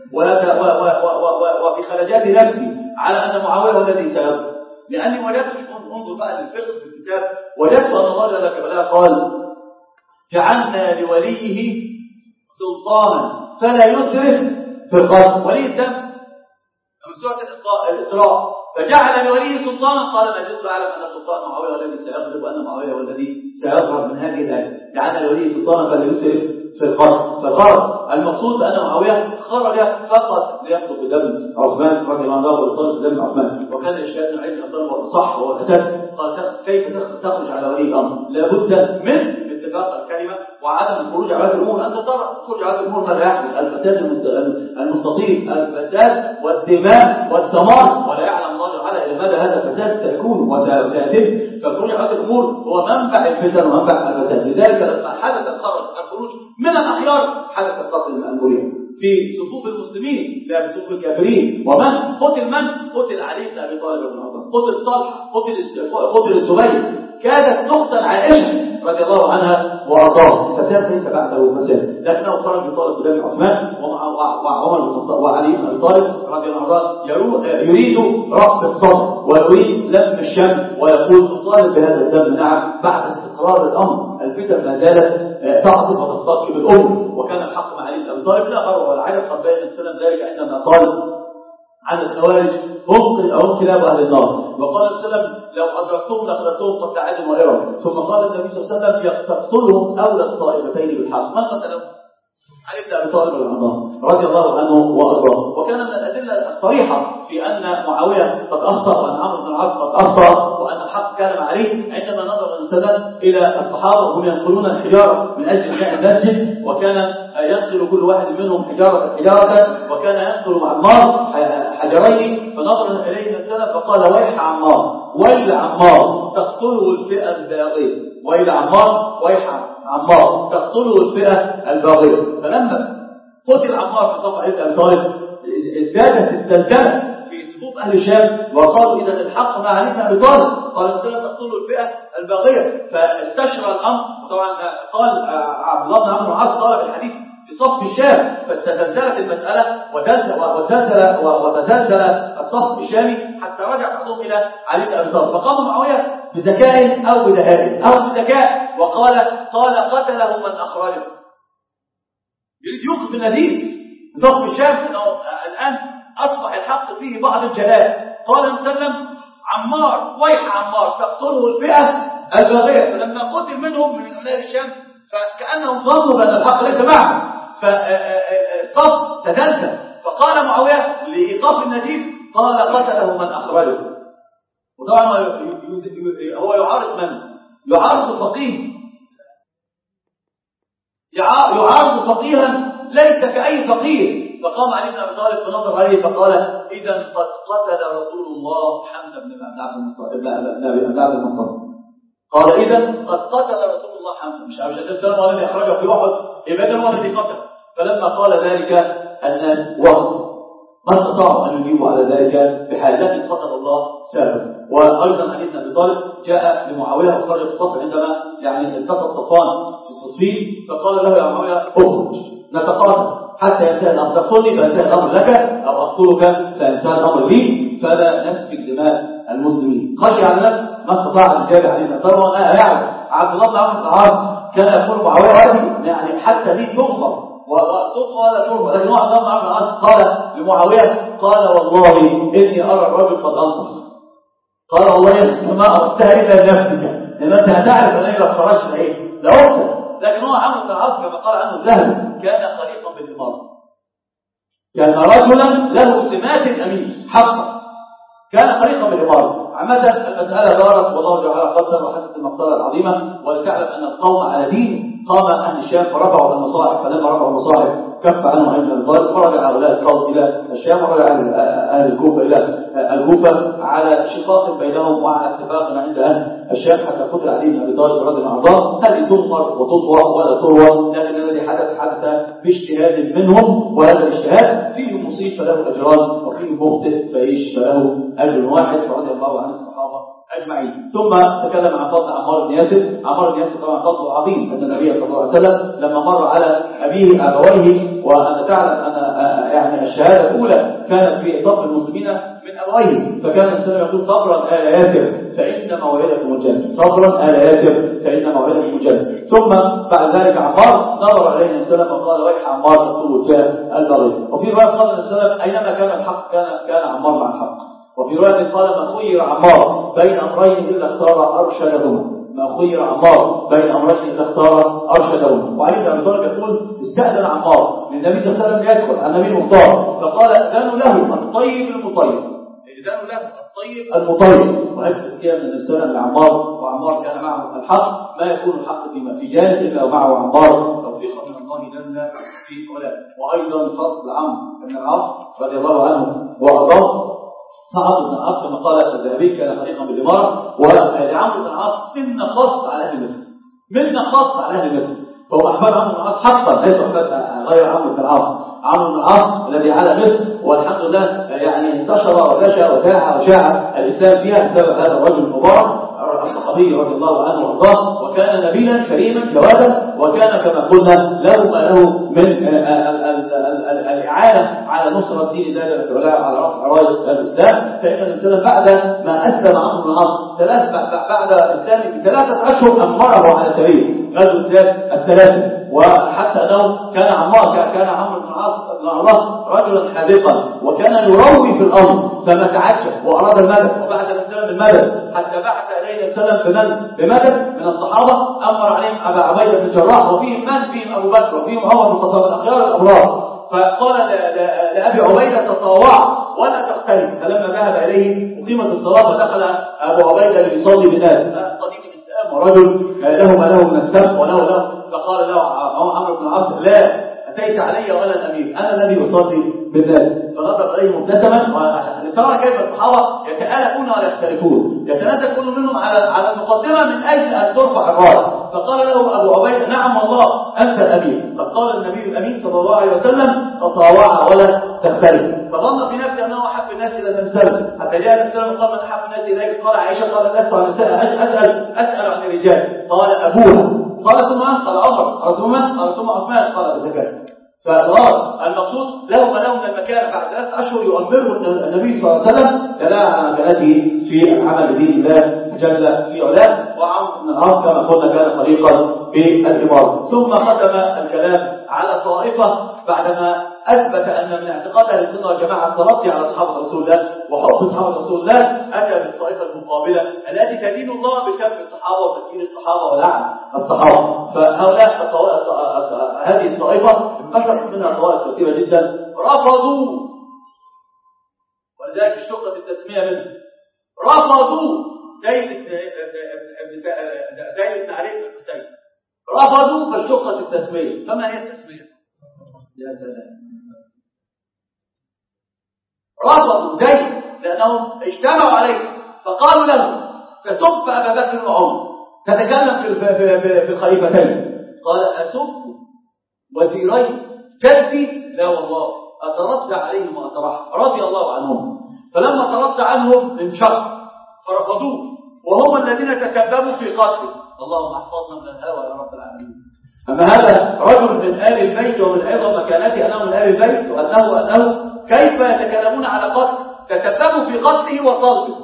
وفي خلجات نفسي على أن معاوية هو الذي سيظهر، لأني وجدت، انظر بقى للفقه في الكتاب، وجدت أن الله جل وعلا قال جعلنا لوليه سلطانا فلا يسرف في القتل. ولي الدم من سورة الإسراء فجعل لوليه سلطانا. قال ما زلت اعلم ان سلطان معاويه الذي سيغلب وان معاويه هو الذي سيظهر من هذه الايه. جعل لوليه سلطانا فلا يسرف في الغرض. فالغرض المقصود بان معاويه خرج فقط ليقصد بدم عثمان رضي الله عنه ويطالب بدم عثمان. وكان الشهاد العلمي اصلا صح وهو الاساس. قال كيف تخرج على ولي الامر؟ لابد من اتفاق الكلمه وعدم الخروج على الامور. انت ترى الخروج على الامور ماذا يحدث؟ الفساد المستطيل، الفساد والدماء والدمار، ولا يعلم الله تعالى الى ماذا هذا الفساد سيكون وسيتم. فالخروج على الامور هو منبع الفتن ومنبع الفساد. لذلك لما حدث الخروج من الاخيار حدث القتل المأمورين في صفوف المسلمين لا بصفوف الكافرين. ومن قتل؟ من قتل؟ علي بن ابي طالب بن عمر، قتل طلحه، قتل قتل الزبير، كادت تقتل عائشه رضي الله عنها وارضاها. فساد ليس بعده فساد، لكنه خرج يطالب بدم عثمان وعمر بن الخطاب وعلي بن ابي طالب رضي الله عنه، يريد رفع الصف ويريد لم الشمل ويقول نطالب بهذا الدم. نعم، بعد استقرار الامر الفتن ما زالت تعصف وتستقي بالامه. وكان الحق مع علي بن ابي طالب لا غرو ولا عجب. قد بين السلام ذلك عندما قال عن الخوارج هم كلاب اهل النار. وقال السلام لو ادركتهم لقتلتهم قتل عاد وارم. ثم قال النبي صلى الله عليه وسلم تقتلهم اولى الطائفتين بالحق. من قتلهم؟ علي بن ابي طالب رضي الله عنه وارضاه. وكان من الادله الصريحه في ان معاويه قد اخطا وان عمرو بن العاص قد اخطا وان الحق كان مع علي عندما نظر الانسان الى الصحابه وهم ينقلون الحجاره من اجل بناء المسجد، وكان ينقل كل واحد منهم حجاره حجاره، وكان ينقل مع عمار حجرين. فنظر اليه السلف فقال ويح عمار، ويل عمار تقتله الفئه الباغيه، ويل عمار، ويح عمار تقتله الفئه الباغيه. فلما قتل عمار في صف علي بن ابي طالب ازدادت الزلزله في صفوف اهل الشام وقالوا اذا الحق مع علي بن ابي طالب. قال السلف تقتله الفئه الباغيه. فاستشرى الامر. طبعا قال عبد الله بن عمرو بن العاص قال في الحديث في صف الشام، فاستزلزلت المساله وزلزل وتزلزل الصف الشامي حتى رجع بعضهم الى علي بن ابي طالب. فقام معاويه بذكاء او بدهاء او بذكاء وقال قال قتله من اخرجه. يريد يوقف النزيف في صف الشام انه الان اصبح الحق فيه بعض الجلاء. قال وسلم عمار ويح عمار تقتله الفئه الباغيه. فلما قتل منهم من ابناء الشام فكانهم ظنوا بان الحق ليس معهم، فالصف تزلزل. فقال معاويه لايقاف النزيف قال قتله من اخرجه. وطبعا هو يعارض من؟ يعارض فقيه، يعارض فقيها ليس كأي فقيه. فقام علي بن ابي طالب فنظر عليه فقال اذا قد قتل رسول الله حمزه بن عبد المطلب. قال اذا قد قتل رسول الله حمزه، مش عشان السلام هو الذي اخرجه في احد يبقى ده هو الذي قتل. فلما قال ذلك الناس وقت ما استطاعوا ان يجيبوا على ذلك بحال، لكن قتل الله سابق. وايضا علي بن ابي طالب جاء لمعاويه وخرج الصف عندما يعني التقى الصفان في الصفين، فقال له يا معاويه اخرج نتقاتل حتى ينتهي الامر، تقتلني فينتهي الامر لك او اقتلك فينتهي الامر لي، فلا نسفك دماء المسلمين. خشي على نفسه ما استطاع ان يجابه عليه. طبعا وانا يعلم عبد الله بن عمرو بن العاص كان يقول معاويه هذه يعني حتى دي تغفر وتطغى ولا تغفر، لكن عبد الله بن عمرو بن العاص قال لمعاويه قال والله اني ارى الرجل قد انصف. قال والله ما اردتها الا لنفسك، لان انت هتعرف انني لو خرجت ايه لاقتل. لكن هو عمرو بن العاص كما قال عنه الذهبي كان خليقا بالاماره، كان رجلا له سمات الامير حقا، كان خليقا بالاماره. عامه المساله دارت والله تعالى قدر وحسن المقدره العظيمه. ولتعلم ان القوم على دين قام اهل الشام فرفعوا المصاحف، فلما رفعوا المصاحف كف عنهم علي بن ابي طالب، فرجع هؤلاء القوم الى الشام ورجع اهل الكوفه الى الكوفه على شقاق بينهم وعلى اتفاق عند اهل الشام حتى قتل علي بن ابي طالب رضي الله عنه. هذه تضمر وتطوى ولا تروى، لكن الذي حدث حدث باجتهاد منهم، وهذا الاجتهاد فيه مصيب فله اجران وفيه مخطئ فايش فله اجر واحد، فرضي الله عن الصحابه اجمعين. ثم تكلم عن فضل عمار بن ياسر. عمار بن ياسر طبعا فضله عظيم، ان النبي صلى الله عليه وسلم لما مر على ابيه ابويه، وان تعلم ان يعني الشهاده الاولى كانت في صف المسلمين من ابويه، فكان السلام يقول صبرا آل ياسر فان موعدكم الجنه، صبرا آل ياسر فان موعدكم الجنه. ثم بعد ذلك عمار نظر عليه السلام وقال ويح عمار تقتلوا الفئه البغيه. وفي روايه قال السلام اينما كان الحق كان كان عمار مع الحق. وفي رواية قال ما خير عمار بين أمرين إلا اختار أرشدهما، ما خير عمار بين أمرين إلا اختار أرشدهما. وعلي بن أبي طالب يقول استأذن عمار للنبي صلى الله عليه وسلم يدخل النبي المختار، فقال أذن له الطيب المطيب، إذن له الطيب المطيب. وهذه تزكية من النبي صلى الله عليه وسلم لعمار، وعمار كان معه الحق، ما يكون الحق فيما في جانب إلا ومعه عمار، توفيقا من الله لنا في أولاد. وأيضا فضل عمرو بن العاص رضي الله عنه وأرضاه. فعمرو بن العاص كما قال الذهبي كان خليقا بالإمارة، ولعمرو بن العاص منا خاص على أهل مصر، منا خاص على أهل مصر، فهو أحفاد عمرو بن العاص حقا، ليس أحفاد غير عمرو بن العاص. عمرو بن العاص الذي على مصر، والحمد لله يعني انتشر وفشى وتاح وشاع الإسلام فيها بسبب هذا الرجل المبارك الصحابي رضي الله عنه وارضاه. وكان نبيلا كريما جوادا، وكان كما قلنا له ما له من الإعانة على نصرة دين الله العلاء على رفع راية الإسلام. فإن الإنسان بعد ما أسلم عمرو بن العاص ثلاث بعد إسلامه بثلاثة أشهر أمره على سبيل غزو الثلاثة، وحتى أنه كان عمار كان عمرو بن العاص رجلا حاذقا، وكان يروي في الأمر، فما تعجب وأراد المدد، وبعد الإسلام المدد حتى بعث إليه السلام بمدد من الصحابة، أمر عليهم أبا عبيدة بن الجراح، وفيهم من فيهم أبو بكر، وفيهم عمر بن الخطاب، الأخيار الأبرار. فقال لأبي عبيدة تطاوع ولا تختلف. فلما ذهب إليه أقيمت الصلاة، ودخل أبو عبيدة ليصلي بالناس، قديم الإسلام ورجل له ما له من السبق وله له. فقال له عمرو بن العاص لا أتيت علي وأنا الأمير، أنا الذي أصلي بالناس. فغضب عليه مبتسما، لترى كيف الصحابة يتآلفون ولا يختلفون، يتنازل كل منهم على على المقدمة من أجل أن ترفع الراية. فقال له أبو عبيدة نعم والله أنت الأمير. فقال النبي الأمين صلى الله عليه وسلم تطاوع ولا تختلف. فظن في نفسه أنه أحب الناس إلى النبي صلى الله عليه وسلم، حتى جاء النبي صلى الله عليه وسلم قال من أحب الناس إليك؟ قال عائشة. قال لست عن النساء، أسأل أسأل عن الرجال. قال أبوها. قال ثم من؟ قال عمر. قال ثم من؟ قال ثم عثمان. قال بزكاة. فالغرض المقصود له ما له من المكان. بعد ثلاث أشهر يؤمره النبي صلى الله عليه وسلم دلاء على مكانته في عمل دين الله جل في علاه. وعمرو بن العاص كما قلنا كان طريقا بالإمارة. ثم ختم الكلام على طائفة بعدما أثبت أن من اعتقاد أهل السنة والجماعة الترضي على أصحاب رسول الله وحب أصحاب رسول الله، أتى بالطائفة المقابلة التي تدين الله بسب الصحابة وتكفير الصحابة ولعن الصحابة. فهؤلاء هذه الطائفة انتشرت منها طوائف كثيرة جدا رفضوا، ولذلك اشتقت التسمية منه، رفضوا زيد زيد بن علي بن الحسين، رفضوا فاشتقت التسمية. فما هي التسمية؟ يا سلام، رفضوا زيد لأنهم اجتمعوا عليه، فقالوا له تسب أبا بكر وعمر، تتكلم في في في الخليفتين. قال أسب وزيرين جدي؟ لا والله، أترد عليهم وأترحم رضي الله عنهم. فلما ترد عنهم انشق فرفضوه، وهم الذين تسببوا في قتله. اللهم احفظنا من الهوى يا رب العالمين. أما هذا رجل من آل البيت، ومن عظم مكانته أنه من آل البيت، وأنه أنه كيف يتكلمون على قتل؟ تسببوا في قتله وصلبه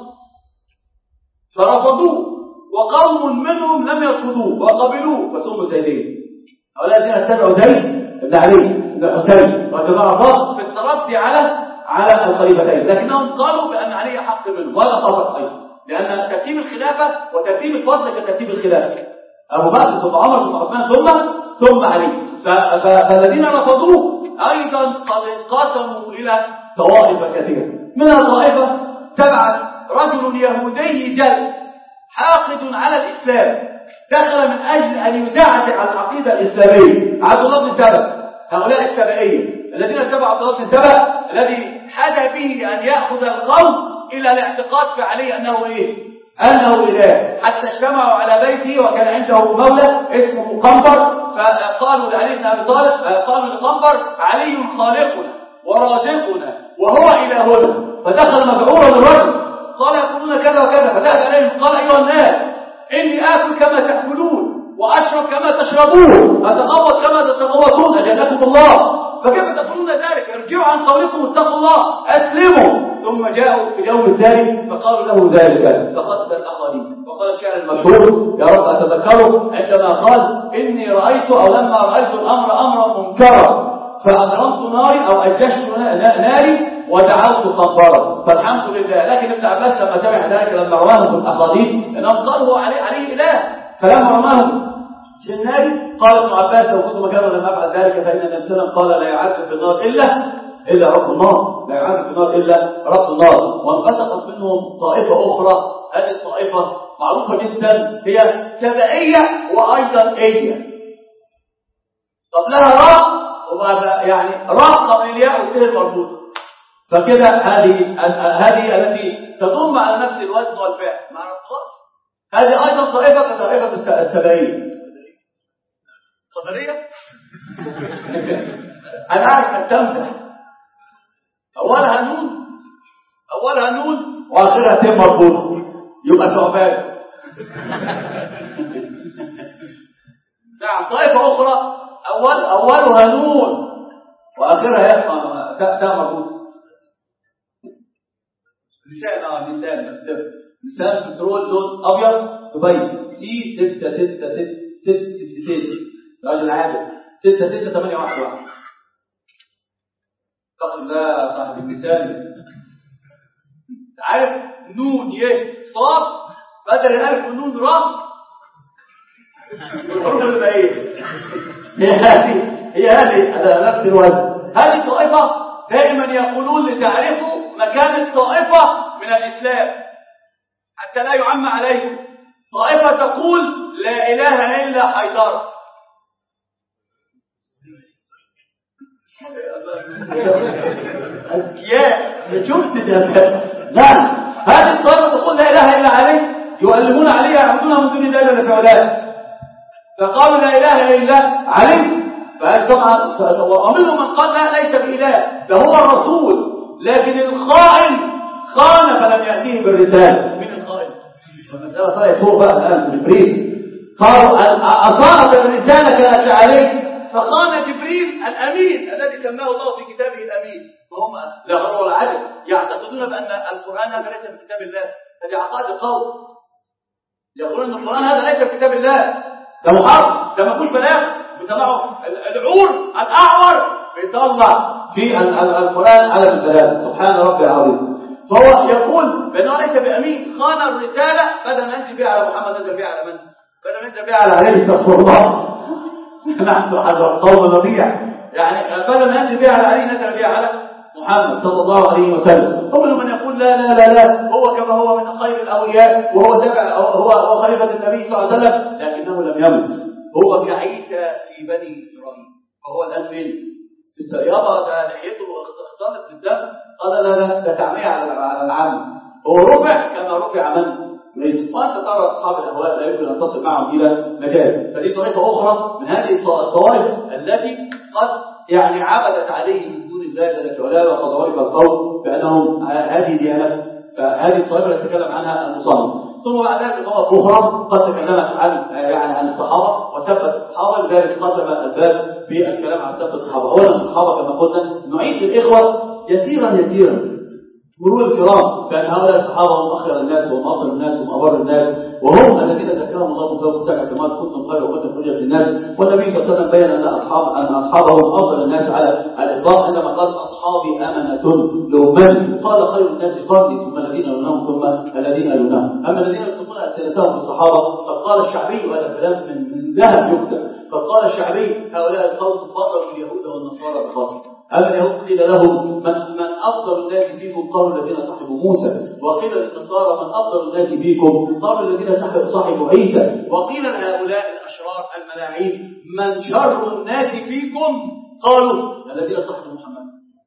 فرفضوه، وقوم منهم لم يرفضوه وقبلوه وسموا زيدين. هؤلاء الذين اتبعوا زيد بن علي بن الحسين رضي الله عنه في التردي على على الخليفتين، لكنهم قالوا بأن علي حق منه، وهذا خطأ أيضا، لأن ترتيب الخلافة وترتيب الفضل كترتيب الخلافة، أبو بكر ثم عمر ثم عثمان ثم ثم علي. فالذين رفضوه أيضا قد انقسموا إلى طوائف كثيرة. منها طائفة تبعت رجل يهودي جلد حاقد على الإسلام، دخل من أجل أن يزعزع على العقيدة الإسلامية، عبد الله بن سبأ. هؤلاء السبائية الذين اتبعوا عبد الله بن سبأ الذي حدا به أن يأخذ القوم إلى الاعتقاد في علي أنه إيه؟ أنه إله، حتى اجتمعوا على بيته وكان عنده مولى اسمه قنبر، فقالوا لعلي بن أبي طالب، قالوا لقنبر علي خالقنا ورازقنا وهو إلهنا. فدخل مذعورا الرجل قال يقولون كذا وكذا، فذهب عليهم قال أيها الناس إني آكل كما تأكلون وأشرب كما تشربون أتغوط كما تتغوطون أجلكم الله، فكيف تقولون ذلك؟ ارجعوا عن قولكم اتقوا الله أسلموا. ثم جاءوا في اليوم الثاني فقالوا له ذلك فخذ الآخرين. وقال الشاعر المشهور يا رب أتذكره عندما قال إني رأيت أو لما رأيت الأمر أمرا منكرا فأضرمت ناري أو أجشت ناري ودعوت قنبرا. فالحمد لله. لكن ابن عباس لما سمع ذلك لما رواهم بالاحاديث انهم قالوا عليه عليه اله، فلما رماهم في النار قال ابن عباس لو كنت مكانه لم افعل ذلك، فان النبي صلى الله عليه وسلم قال لا يعذب في النار الا الا رب النار، لا يعذب في النار الا رب النار. وانبثقت منهم طائفه اخرى، هذه الطائفه معروفه جدا هي سبائيه وايضا ايه. طب لها راء يعني راء قبل الياء والتاء المربوطه، فكده هذه هذه التي تضم على نفس الوزن والفعل مع الطائفه. هذه ايضا طائفه كطائفه السبائيه. قدريه انا عارف ان تمزح. اولها نون اولها نون واخرها تاء مربوطه، يبقى ثعبان. نعم. طائفه اخرى اول اولها نون واخرها تاء مربوطه. لسان اه لسان بس لسان بترول لون ابيض دبي سي ستة ستة ستة ستة ستتين راجل عادل ستة ستة ثمانية واحد واحد. اتق الله صاحب اللسان. عارف نون ي صاد بدل الالف والنون راء الحروف الباقيه هي هذه هي هذه على نفس الوزن. هذه الطائفه دائما يقولون لتعرفوا مكان الطائفه من الاسلام حتى لا يعم عليكم. طائفه تقول لا اله الا حيدر، يا شفت جزاء. نعم. هذه الطائفه تقول لا اله الا علي، يؤلهون عليها يعبدونها من دون الله الا فعلان، فقالوا لا اله الا علي. فهل طبعا ومنهم من قال لا ليس باله ده هو الرسول، لكن الخائن خان فلم ياتيه بالرساله. من الخائن؟ المساله طلعت فوق بقى الان من جبريل. قالوا اصابت الرساله كانت عليه، فخان جبريل الامين الذي سماه الله في كتابه الامين. وهم لا غرو ولا عجب يعتقدون بان القران هذا ليس في كتاب الله. هذه عقائد القوم يقولون ان القران هذا ليس في كتاب الله، ده محرف، ده ما فيهوش بلاغ. بيطلعوا العور الاعور بيطلع في القران على البلاغ. سبحان ربي العظيم. فهو يقول بانه ليس بامين، خان الرساله بدل ما ينزل بها على محمد نزل بها على من؟ بدل ما ينزل بها على عليه استغفر الله. نحن حذر قوم نضيع، يعني بدل ما ينزل بها على علي نزل بها على محمد صلى الله عليه وسلم. هم من يقول لا لا لا لا هو كما هو من خير الاولياء وهو تبع هو هو خليفه النبي صلى الله عليه وسلم، لكنه لم يمت. هو كعيسى في بني اسرائيل، فهو الان فين؟ في السياره، ده لحيته اختلط بالدم. قال لا لا ده تعميه على العام. هو رفع كما رفع من؟ وانت ترى اصحاب الاهواء لا يمكن ان تصل معهم الى مجال. فدي طريقه اخرى من هذه الطوائف التي قد يعني عبدت عليه من دون الله جل وعلا، وقد عرف القوم بانهم هذه ديانته. فهذه الطائفه التي تكلم عنها المصنف. ثم بعد ذلك طائفه اخرى قد تكلمت عن يعني عن الصحابه وسبت الصحابه، لذلك قدم الباب بالكلام عن سب الصحابه. اولا الصحابه كما قلنا نعيد الاخوه يسيرا يسيرا مرور الكرام، بأن هؤلاء الصحابة هم أخير الناس وهم أفضل الناس وهم أبر الناس، وهم الذين ذكرهم الله فوق سبع سماوات كنتم خير أمة أخرجت للناس. والنبي صلى الله عليه وسلم بين أن أصحاب أن أصحابهم أفضل الناس على الإطلاق عندما قال أصحابي أمنة لأمتي، قال خير الناس قرني ثم الذين يلونهم ثم الذين يلونهم. أما الذين يطلقون ألسنتهم بالصحابة قد قال الشعبي، وهذا كلام من ذهب يكتب، قد قال الشعبي هؤلاء القوم فضلوا اليهود والنصارى بفضل. أما اليهود قيل لهم من, من أفضل الناس فيكم؟ قالوا الذين صحبوا موسى. وقيل للنصارى من أفضل الناس فيكم؟ قالوا الذين صحبوا عيسى. وقيل لهؤلاء الأشرار الملاعين من شر الناس فيكم؟ قالوا الذين صحبوا محمد.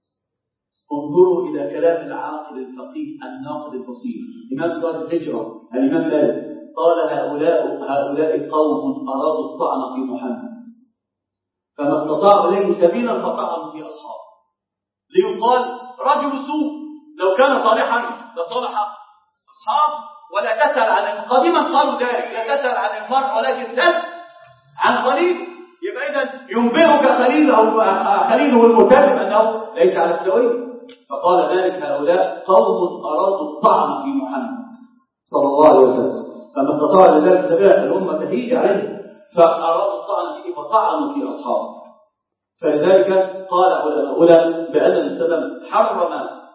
انظروا إلى كلام العاقل الفقيه الناقد البصير إمام دار الهجرة الإمام مالك، قال هؤلاء هؤلاء قوم أرادوا الطعن في محمد فما استطاعوا إليه سبيلا فطعنوا في أصحابه، ليقال رجل سوء لو كان صالحا لصالح أصحاب. ولا تسأل عن قديما قالوا ذلك، لا تسأل عن المرء ولكن تسأل عن خليل. يبقى إذن ينبئك خليله خليله المتهم أنه ليس على السوي. فقال ذلك هؤلاء قوم أرادوا الطعن في محمد صلى الله عليه وسلم فما استطاعوا لذلك سبيلا. الأمة تهيج عليه فأرادوا الطعن فيه فطعنوا في أصحابه. فلذلك قال علماؤنا بأن النبي صلى الله عليه وسلم حرم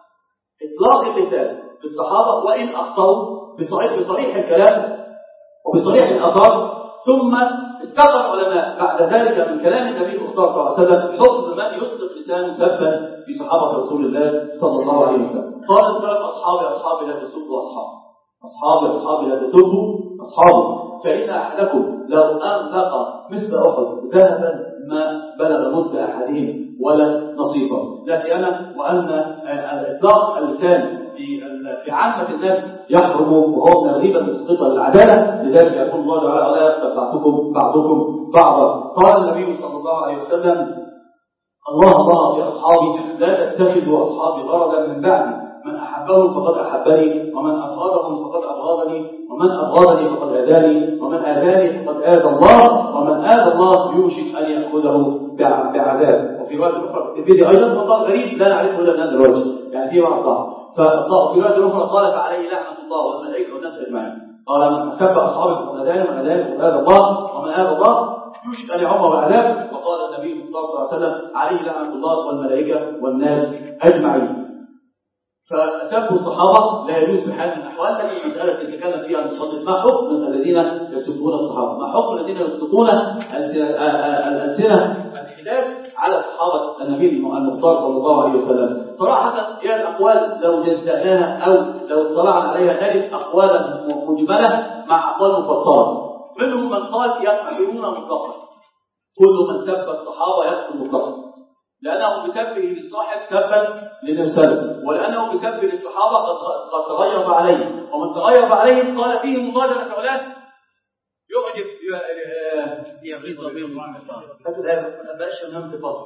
إطلاق اللسان في الصحابة وإن أخطأوا بصريح, بصريح الكلام وبصريح الآثار. ثم استقر العلماء بعد ذلك من كلام النبي المختار صلى الله عليه وسلم حكم من يطلق لسانه سبا في صحابة رسول الله صلى الله عليه وسلم. قال السلام أصحابي أصحابي لا تسبوا أصحابي أصحابي أصحابي لا تسبوا أصحابي فإن أحدكم لو أنفق مثل أحد ذهبا ما بلغ مد أحدهم ولا نصيفه. لا سيما وأن إطلاق اللسان في في عامة الناس يحرم وهو من الغيبة المسقطة للعدالة. لذلك يقول الله تعالى ولا يغتب بعضكم بعضكم بعضا. قال النبي صلى الله عليه وسلم الله الله في أصحابي لا تتخذوا أصحابي غرضا من بعدي من أحبهم فقد أحبني ومن أبغضهم فقد أبغضني ومن أبغضني فقد آذاني ومن آذاني فقد آذى الله ومن آذى الله يوشك أن يأخذه بعذاب. وفي رواية أخرى في الترمذي أيضا فقال غريب لا نعرفه إلا من هذا الوجه يعني فيه بعض ضعف. ففي رواية أخرى قال فعليه لعنة الله والملائكة والناس أجمعين. قال من سب أصحابه فقد آذاني ومن آذاني فقد آذى الله ومن آذى الله يوشك أن يعمه بعذاب. وقال النبي صلى الله عليه وسلم عليه لعنة الله والملائكة والناس أجمعين. فسب الصحابة لا يجوز بحال من الأحوال. لكن المسألة التي تتكلم فيها المصنف ما حكم الذين يسبون الصحابة ما حكم الذين يطلقون الألسنة الحداد على صحابة النبي المختار صلى الله عليه وسلم. صراحة هي الأقوال لو جزأناها أو لو اطلعنا عليها نجد أقوالا مجملة مع أقوال مفصلة. منهم من قال يكفرون مطلقا كل من سب الصحابة يكفر مطلقا لأنه بسبه للصاحب سبا لنفسه ولأنه بسبه للصحابة قد تغير عليه ومن تغير عليهم قال فيهم الله جل وعلا يعجب يغيظ بهم هذه الآية بس ما نبقاش ننام في فصل.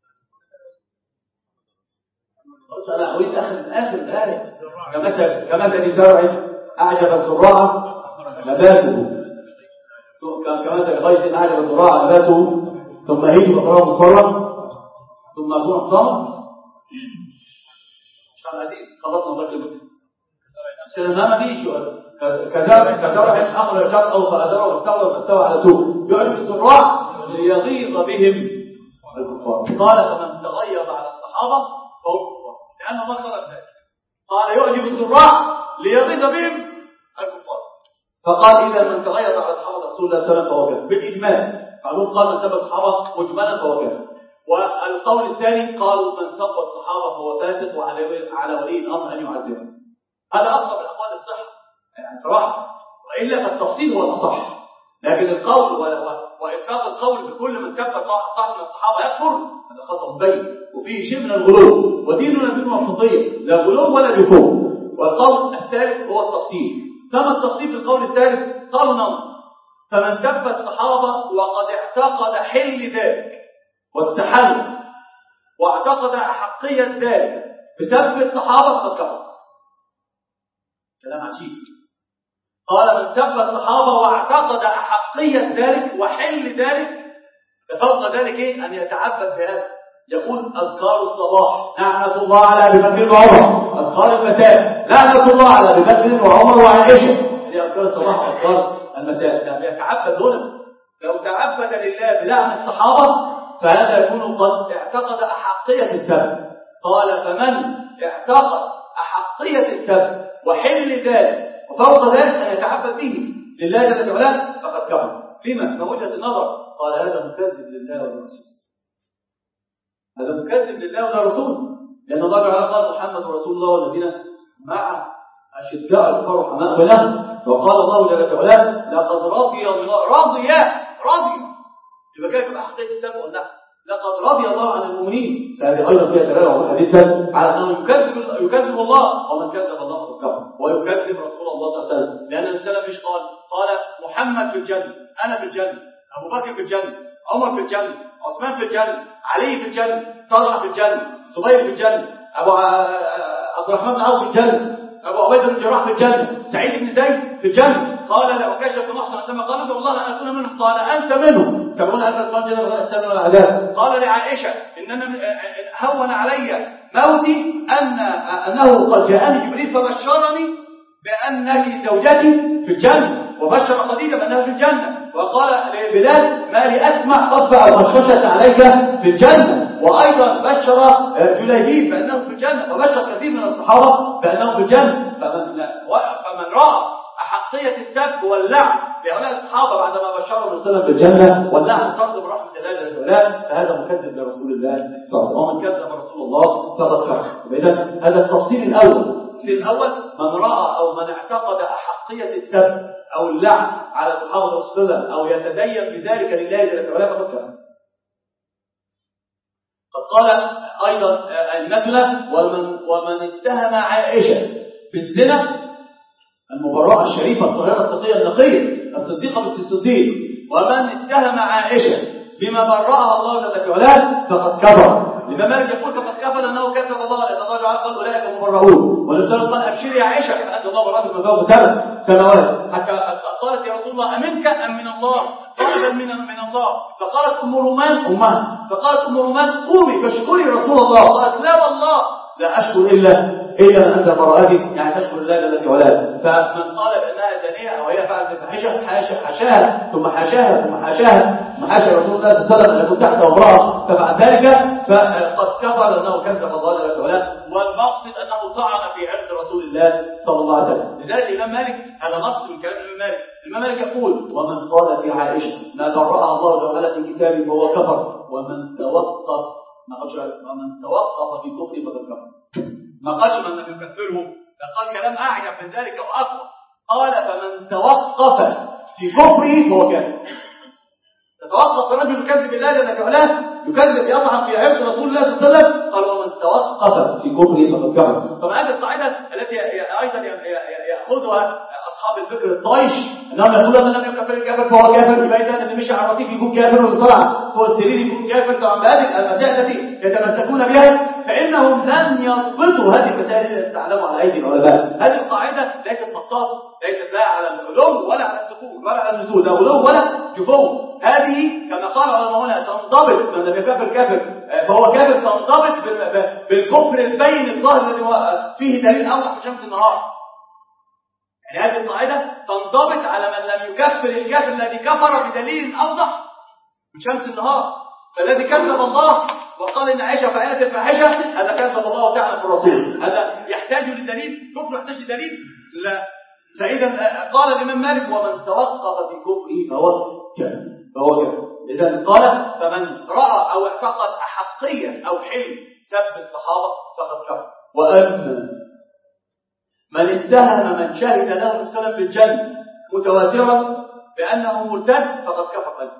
أنا أريد أخذ آخر الآية كمثل كمثل زرع أعجب الزراع نباته كمثل غيث أعجب الزراع نباته ثم هيجي بقرار مصفرة ثم أكون محترم شان عزيز خلصنا الله كلمة عشان ما فيش كزرع كزرع أخرج شطأه فأزرعه واستوى واستوى على سوق يعجب الزراع ليغيظ بهم الكفار. قال فمن تغير على الصحابة فهو كفار لأنه ما خرج ذلك. قال يعجب الزراع ليغيظ بهم الكفار. فقال إذا من تغير على أصحاب رسول الله صلى الله عليه وسلم فهو كافر بالإجمال. معلوم قال من سب الصحابة مجملا فهو كافر. والقول الثاني قالوا من سب الصحابة فهو فاسق وعلى ولي الأمر أن يعذبه. هذا أقرب الأقوال الصحة يعني صراحة وإلا فالتفصيل هو الأصح. لكن القول وإطلاق القول بكل من سب صاحب من الصحابة يكفر هذا خطأ بين وفيه شيء من الغلو وديننا دين وسطية لا غلو ولا جفو. والقول الثالث هو التفصيل. ثم التفصيل في القول الثالث قالوا نظر فمن سب الصحابة وقد اعتقد حل ذلك واستحل واعتقد أحقية ذلك بسبب الصحابة قد كفر. كلام عجيب. قال من سب الصحابة واعتقد أحقية ذلك وحل ذلك ففوق ذلك إيه؟ أن يتعبد بهذا يقول أذكار الصباح لعنة الله على أبي بكر وعمر أذكار المساء لعنة الله على أبي بكر وعمر وعائشة. هذه أذكار الصباح وأذكار المساء. يعني يتعبد هنا لو تعبد لله بلعن الصحابة فهذا يكون قد اعتقد أحقية السبب. قال فمن اعتقد أحقية السبب وحل ذلك وفوق ذلك أن يتعبد به لله جل وعلا فقد كفر. فيما ما وجهة النظر؟ قال هذا مكذب لله ولرسوله. هذا مكذب لله ولرسوله لأن الله تعالى قال محمد رسول الله والذين معه أشداء الكفار رحماء بينهم. وقال الله جل وعلا لقد رضي الله رضي رضي يبقى كيف الأحقية السبب ولا لقد رضي الله عن المؤمنين. فهذه أيضا فيها دلالة حديثا على أنه يكذب يكذب الله ومن كذب الله فقد كفر ويكذب رسول الله صلى الله عليه وسلم. لأن الإنسان مش قال قال محمد في الجنة أنا في الجنة أبو بكر في الجنة عمر في الجنة عثمان في الجنة علي في الجنة طلحة في الجنة زبير في الجنة أبو عبد الرحمن بن عوف في الجنة أبو عبيدة بن الجراح في الجنة سعيد بن زيد في الجنة. قال لا وكشف محصن عندما قال ادعو الله أن أكون منهم قال أنت منهم سبعون ألف أطفال جنة ولا أحسن ولا عذاب. قال لعائشة إننا هون علي موتي أن أنه قد جاءني جبريل فبشرني بأنك زوجتي في الجنة وبشر خديجة بأنها في الجنة. وقال لبلال ما لي أسمع قصة أو خشخشة عليك في الجنة. وأيضا بشر جليبيب بأنه في الجنة، وبشر كثير من الصحابة بأنه في الجنة. فمن, فمن رأى أحقية السب واللعن لهؤلاء الصحابة بعدما بشروا الرسول بالجنة واللعن طرد برحمة الله جل وعلا فهذا مكذب لرسول الله صلى الله عليه وسلم، ومن كذب رسول الله فقد كفر. إذن هذا التفصيل الأول. التفصيل الأول من رأى أو من اعتقد أحقية السب أو اللعن على صحابة الرسول صلى الله عليه وسلم أو يتدين بذلك لله جل وعلا فقد كفر. قد قال أيضا أئمتنا ومن, ومن اتهم عائشة بالزنا المبرأة الشريفة الطاهرة التقية النقية الصديقة بنت الصديق، ومن اتهم عائشة بما برأها الله جل وعلا فقد كفر. الإمام مالك يقول فقد كفر أنه كذب الله لأن الله تعالى قال أولئك المبرؤون، والرسول قال أبشري يا عائشة فأنت الله برأتك من فوق سبع سنوات، حتى قالت يا رسول الله أمنك أم من الله؟ قال بل من من الله. فقالت أم رومان أمها فقالت أم رومان قومي فاشكري رسول الله. قالت لا والله لا أشكر إلا إلا من أنزل براءتي، يعني تشكر الله جل وعلا. فمن قال بأنها زانية أو هي فعلت الفاحشة حاشاها ثم حاشاها ثم حاشاها ثم حاشا رسول الله صلى الله عليه وسلم أن يكون تحت امرأة فبعد ذلك فقد كفر أنه كذب الله جل وعلا، والمقصد أنه طعن في عرض رسول الله صلى الله عليه وسلم. لذلك الإمام مالك هذا نص من كلام الإمام مالك. الإمام مالك يقول ومن قال في عائشة ما برأها الله جل وعلا في كتابه فهو كفر، ومن توقف ما قالش ومن توقف في كفره فقد كفر، ما قالش من لم يكفرهم، قال كلام أعجب من ذلك وأقوى. قال فمن توقف في كفره فهو كافر. تتوقف الرجل يكذب بالله جل وعلا، يكذب يطعن في عرض رسول الله صلى الله عليه وسلم، قال ومن توقف في كفره فقد كفر. طبعا هذه القاعدة التي أيضا يأخذها أصحاب الفكر الطايش أنهم يقولون من لم يكفر الكافر فهو كافر، يبقى إذا اللي مشي على الرصيف يكون كافر واللي طلع فوق السرير يكون كافر. طبعا بهذه المسائل التي يتمسكون بها فإنهم لن يضبطوا هذه المسائل التي تعلموا على أيدي العلماء. هذه القاعدة ليست مطاطة، ليست لا على العلو ولا على السكون ولا على النزول، لا علو ولا جفو. هذه كما قال علماؤنا تنضبط من لم يكفر كافر فهو كافر، تنضبط بالكفر البين الظاهر الذي فيه دليل أوضح في شمس النهار. يعني هذه القاعدة تنضبط على من لم يكفر الكافر الذي كفر بدليل أوضح من شمس النهار. فالذي كذب الله وقال إن عائشة فعلت الفاحشة هذا كذب الله تعالى في الرسول، هذا يحتاج لدليل؟ كفر يحتاج لدليل؟ لا. فإذا قال الإمام مالك ومن توقف في كفره فهو كافر فهو كافر. إذا قال فمن رأى أو اعتقد أحقية أو حلم سب الصحابة فقد كفر. وأما من اتهم من شهد له السلام بالجنة متواترا بأنه مرتد فقد كفر أيضا.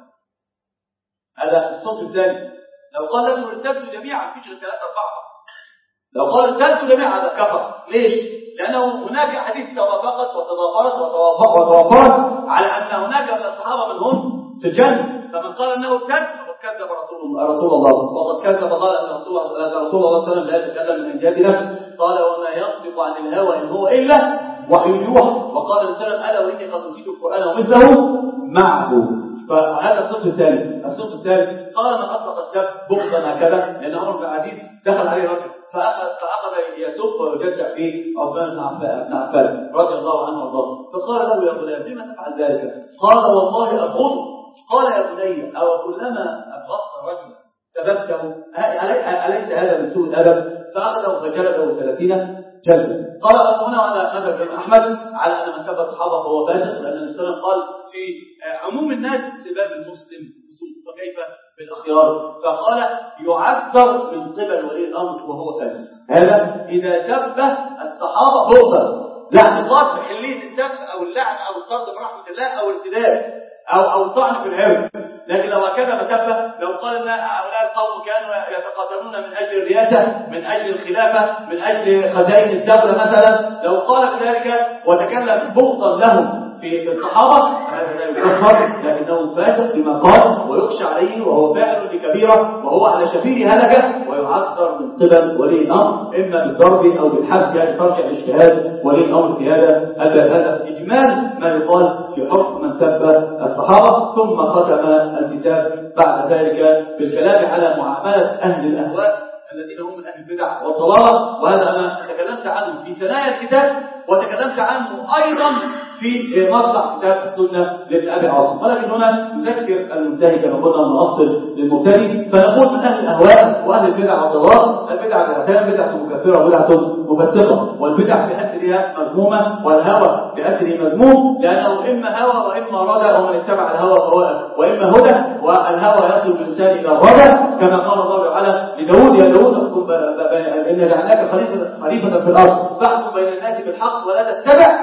هذا الصوت الثاني. لو قال له ارتدوا جميعا في ثلاثة أربعة، لو قال ارتدوا جميعا هذا كفر. ليش؟ لأنه هناك حديث توافقت وتضافرت وتوافق وتوافرت على أن هناك من الصحابة من هم في الجنة، فمن قال أنه ارتد فقد كذب رسول الله رسول الله وقد كذب قال أن رسول الله صلى الله عليه وسلم لا يتكلم من إنجاب نفسه، قال وما ينطق عن الهوى إن هو إلا وحي يوحى، وقال النبي صلى الله عليه وسلم ألا وإني قد أوتيت القرآن ومثله معه. فهذا الصف الثاني. الصف الثالث قال من أطلق السب بغضا هكذا لأن عمر بن عزيز دخل عليه رجل فأخذ, فأخذ يسب ويجدع في عثمان بن عفان رضي الله عنه وارضاه، فقال له يا غلام لما تفعل ذلك؟ قال والله أبغضه. قال يا بني أو كلما أبغضت رجلا سببته أليس هذا من سوء الأدب؟ فأخذه فجلده ثلاثين جلد. قال هنا وأنا مذهب الإمام أحمد على أن من سب الصحابة فهو فاسق، لأن النبي صلى الله عليه وسلم قال في عموم الناس سباب المسلم فسوق فكيف بالأخيار؟ فقال يعذر من قبل ولي الأمر وهو فاسق. هذا إذا سب الصحابة بغضا لا تقاط بحلية السب أو اللعن أو الطرد برحمة الله أو الارتداد أو أو طعن في العرض. لكن لو هكذا مسبة، لو قال ان هؤلاء القوم كانوا يتقاتلون من أجل الرئاسة من أجل الخلافة من أجل خزائن الدولة مثلا، لو قال بذلك وتكلم بغضا لهم في الصحابة هذا لا يكفر، لكنه فاسق بما قال ويخشى عليه وهو فاعل لكبيرة وهو على شفير هلكة ويعذر من قبل ولي الأمر إما بالضرب أو بالحبس، يعني ترجع الاجتهاد ولي الأمر في هذا هذا إجمال ما يقال في حكم من سب الصحابة. ثم ختم الكتاب بعد ذلك بالكلام على معاملة أهل الأهواء الذين هم من أهل البدع والضلال، وهذا أنا تكلمت عنه في ثنايا الكتاب وتكلمت عنه أيضا في مطلع كتاب السنة لابن أبي عاصم. ولكن هنا نذكر المنتهي كما قلنا ونؤصل للمبتدئ، فنقول من أهل الأهواء وأهل البدع والضلال البدع بدعتان، بدعة مكفرة وبدعة مفسقة، والبدع بأسرها مذمومة والهوى بأسره مذموم، لأنه إما هوى وإما ردى، ومن اتبع الهوى فهو وإما هدى، والهوى يصل الإنسان إلى الردى، كما قال الله تعالى لداود يا داود احكم إن جعلناك خليفة خليفة في الأرض فاحكم بين الناس بالحق ولا تتبع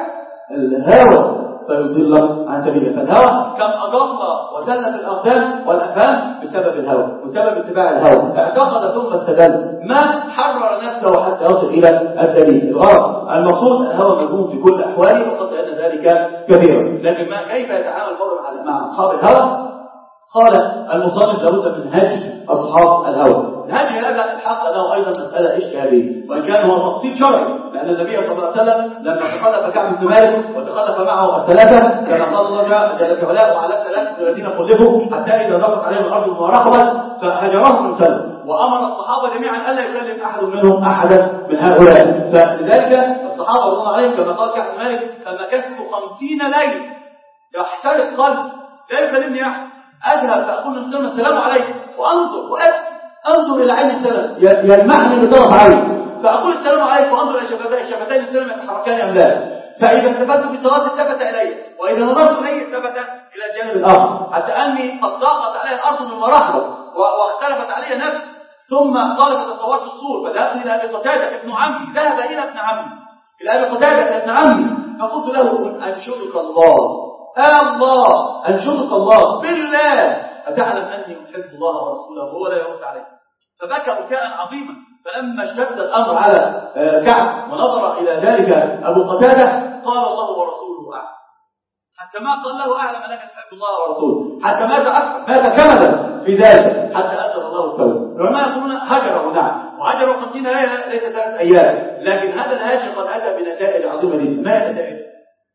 الهوى فيضل عن سبيله. فالهوى كم أضل وسلف الأغثان والأفهام بسبب الهوى، بسبب اتباع الهوى، اعتقد ثم استدل، ما حرر نفسه حتى يصل إلى الدليل. الغرض المقصود الهوى مذموم في كل أحواله، وقد أن ذلك كثيرا. لكن ما كيف يتعامل المرء مع أصحاب الهوى؟ قال المصنف لابد من هجر أصحاب الهوى. الهجر هذا الحق له أيضا مسألة اجتهادية، وإن كان هو تفصيل شرعي، لأن النبي صلى الله عليه وسلم لما تخلف كعب بن مالك وتخلف معه الثلاثة كما قال الله جل في علاه وعلى الثلاثة الذين خلفوا حتى إذا ضاقت عليهم الأرض بما رحبت فهجرهم وسلم، وأمر الصحابة جميعا ألا يكلم أحد منهم أحدا من هؤلاء. فلذلك الصحابة رضي الله عليهم كما قال كعب بن مالك فمكثت خمسين ليلة يحترق قلب لا يكلمني أحد، أذهب فأقول للمسلم السلام عليكم وأنظر وأبكي، أنظر إلى عين السلام يلمعني بطرف عين، فأقول السلام عليكم وأنظر إلى شفتين السلام يتحركان أم لا، فإذا التفت بصلاة التفت إلي، وإذا نظرت إليه التفت إلى الجانب الآخر، حتى أني قد ضاقت علي الأرض مما رحبت واختلفت علي نفسي. ثم قال فتصورت الصور فذهبت إلى أبي قتادة ابن عمي، ذهب إلى ابن عمي إلى أبي قتادة ابن عمي، فقلت له أنشدك الله آه الله أنشدك الله بالله أتعلم أني أحب الله ورسوله وهو لا يرد عليه. فبكى بكاء عظيما. فلما اشتد الأمر على كعب ونظر إلى ذلك أبو قتادة قال الله ورسوله أعلم، حتى ما قال له أعلم أنك تحب الله ورسوله، حتى مات مات كمدا في ذلك حتى أنزل الله التوبة. العلماء يقولون هجره، نعم، وهجره خمسين ليلة ليس ثلاث أيام، لكن هذا الهاجر قد أتى بنتائج عظيمة جدا. ما هي النتائج؟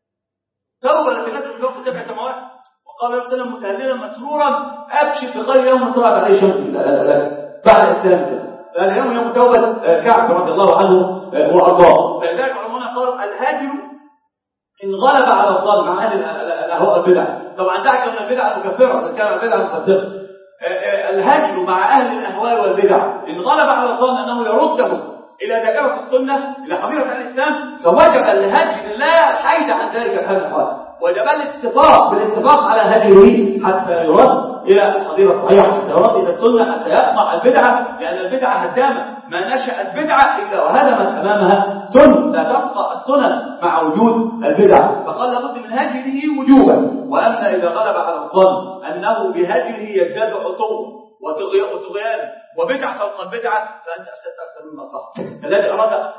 توبة التي نزلت في فوق سبع سماوات، وقال عليه وسلم متهللا مسرورا أبشر بخير يوم طلعت عليه شمس بعد الإسلام. فهذا يوم يوم توبة كعب رضي الله عنه وأرضاه. فلذلك علماء قالوا الهاجر إن غلب على الظن مع أهل الأهواء البدع، طبعا دعك من البدع المكفرة كان البدع المفسقة، الهاجر مع أهل الأهواء والبدع إن غلب على الظن أنه يردهم إلى دائرة السنة إلى حضيرة الإسلام، فوجب الهجر لا حيد عن ذلك الحال الحال، وجب الاتفاق بالاتفاق على هجره حتى يرد إلى الحضيرة الصحيحة، حتى يرد إلى السنة، حتى يقطع البدعة، لأن البدعة هدامة، ما نشأت بدعة إلا وهدمت أمامها سنة، لا تبقى السنة مع وجود البدعة. فقال لابد من هجره وجوبا. وأما إذا غلب على الظن أنه بهجره يزداد عطوا وطغيان وبدعة فوق البدعة فأنت أفسدت أكثر مما صح. الذي أراد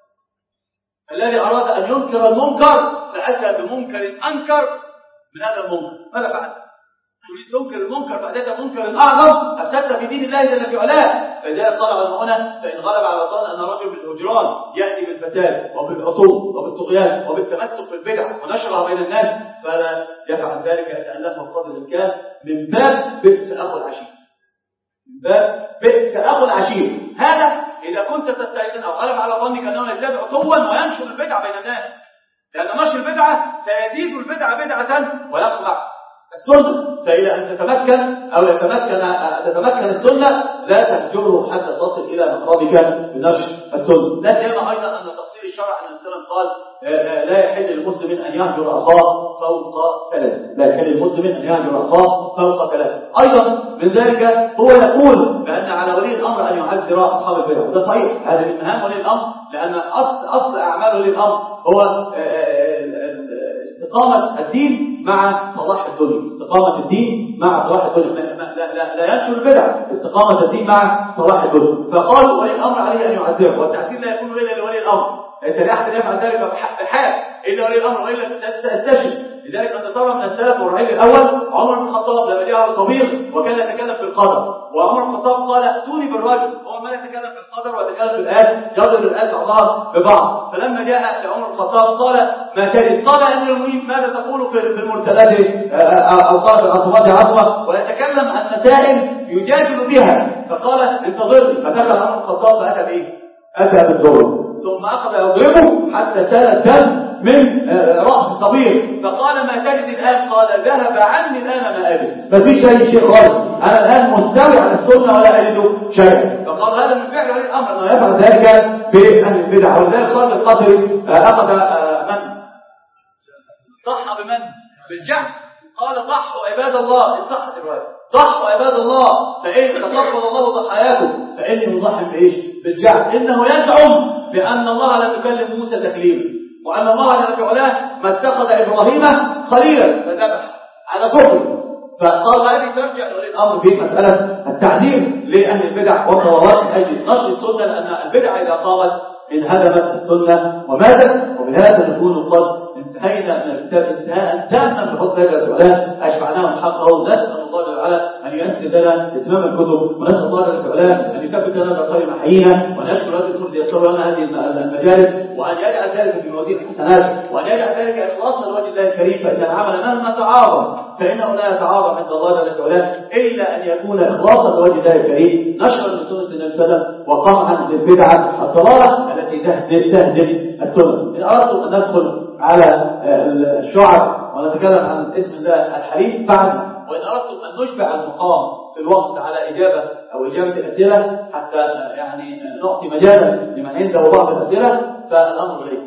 الذي أراد أن ينكر المنكر فأتى بمنكر أنكر من هذا المنكر، ماذا فعل؟ تريد تنكر المنكر فأتى منكر أعظم أفسدت في دين الله جل في علاه. فلذلك قال علماؤنا فإن غلب على الظن أن الرجل بالهجران يأتي بالفساد وبالعطو وبالطغيان وبالتمسك بالبدع ونشرها بين الناس فلا يفعل ذلك يتألفه بقدر الإمكان من باب بئس أخو العشير، من باب بئس أخو العشير. هذا إذا كنت تستيقن أو غلب على ظنك أنه يتبع عطوا وينشر البدع بين الناس، لأن نشر البدعة سيزيد البدعة بدعة ويقطع السنة. فإلى أن تتمكن أو يتمكن تتمكن السنة لا تهجره حتى تصل إلى مقربك بنشر السنة. لا سيما أيضا أن تقصير الشرع أن السلام قال لا يحل للمسلم أن يهجر أخاه فوق ثلاث، لا يحل للمسلم أن يهجر أخاه فوق ثلاث. أيضا من ذلك هو يقول بأن على ولي الأمر أن يعذر أصحاب البدع، وده صحيح، هذا من مهام ولي الأمر، لأن أصل أصل أعمال ولي الأمر هو استقامة الدين مع صلاح الدنيا، استقامة الدين مع صلاح الدنيا، لا, لا, لا ينشر البدع، استقامة الدين مع صلاح الدنيا. فقالوا ولي الأمر عليه أن يعذره، والتعذير لا يكون إلا لولي الأمر، ليس لأحد يفعل ذلك بحال إلا ولي الأمر وإلا سيستشهد. لذلك أنت ترى من السلف والرعيل الأول عمر بن الخطاب لما جاءه صغير وكان يتكلم في القدر، وعمر بن الخطاب قال ائتوني بالرجل، هو ما يتكلم في القدر ويتكلم في الآيات، يضرب الآيات بعضها ببعض. فلما جاء لعمر بن الخطاب قال ما تجد؟ قال أمير المؤمنين ماذا تقول في المرسلات أو قال في العصبات عصوة، ويتكلم عن مسائل يجادل بها. فقال انتظرني، فدخل عمر بن الخطاب فأتى بإيه؟ أتى بالضرب، ثم أخذ يضربه حتى سال الدم من رأس الصبير، فقال ما تجد الآن؟ قال ذهب عني الآن ما أجد، ما فيش أي شيء غلط، أنا الآن مستوي على السنة ولا أجد شيئا. فقال هذا من فعل ولي الأمر أنه يفعل ذلك بأهل البدع. ولذلك خالد القصري أخذ من ضحى بمن؟ بالجعد، قال ضحوا عباد الله، إن صحت الرواية، ضحوا عباد الله فإن تقبل الله ضحاياكم، فإني مضحي بإيش؟ بالجعد. إنه يزعم بأن الله لم يكلم موسى تكليما، وأن الله جل وعلا ما اتخذ إبراهيم خليلا فذبح على كفر. فقال هذه ترجع لولي الأمر في مسألة التعذير لأهل البدع والضوابط من أجل نشر السنة، لأن البدع إذا قامت انهدمت السنة وماتت. وبهذا نكون قد انتهينا من الكتاب انتهاء تاما بفضل الله وعلا، أشبعناه حقه. نسأل الله جل وعلا أن ييسر لنا إتمام الكتب، ونسأل الله جل وعلا أن يثبت لنا بخير محيينا، ونشكر هذه الكتب يسر لنا هذه المجالس، وأن يجعل ذلك في موازين الحسنات، وأن يجعل ذلك إخلاصا لوجه الله الكريم. فإن العمل مهما تعاظم فإنه لا يتعاظم عند الله جل وعلا إلا أن يكون إخلاصا لوجه الله الكريم، نشرا لسنة النبي صلى الله عليه وسلم، وقمعا للبدعة الضلالة التي تهدم تهدم السنة. إن أردتم أن ندخل على الشعر ونتكلم عن اسم الله الحليم فعلا، وإن أردتم أن نشبع المقام في الوقت على إجابة أو إجابة الأسئلة حتى يعني نعطي مجالا لمن عنده بعض الأسئلة، فالأمر إليكم.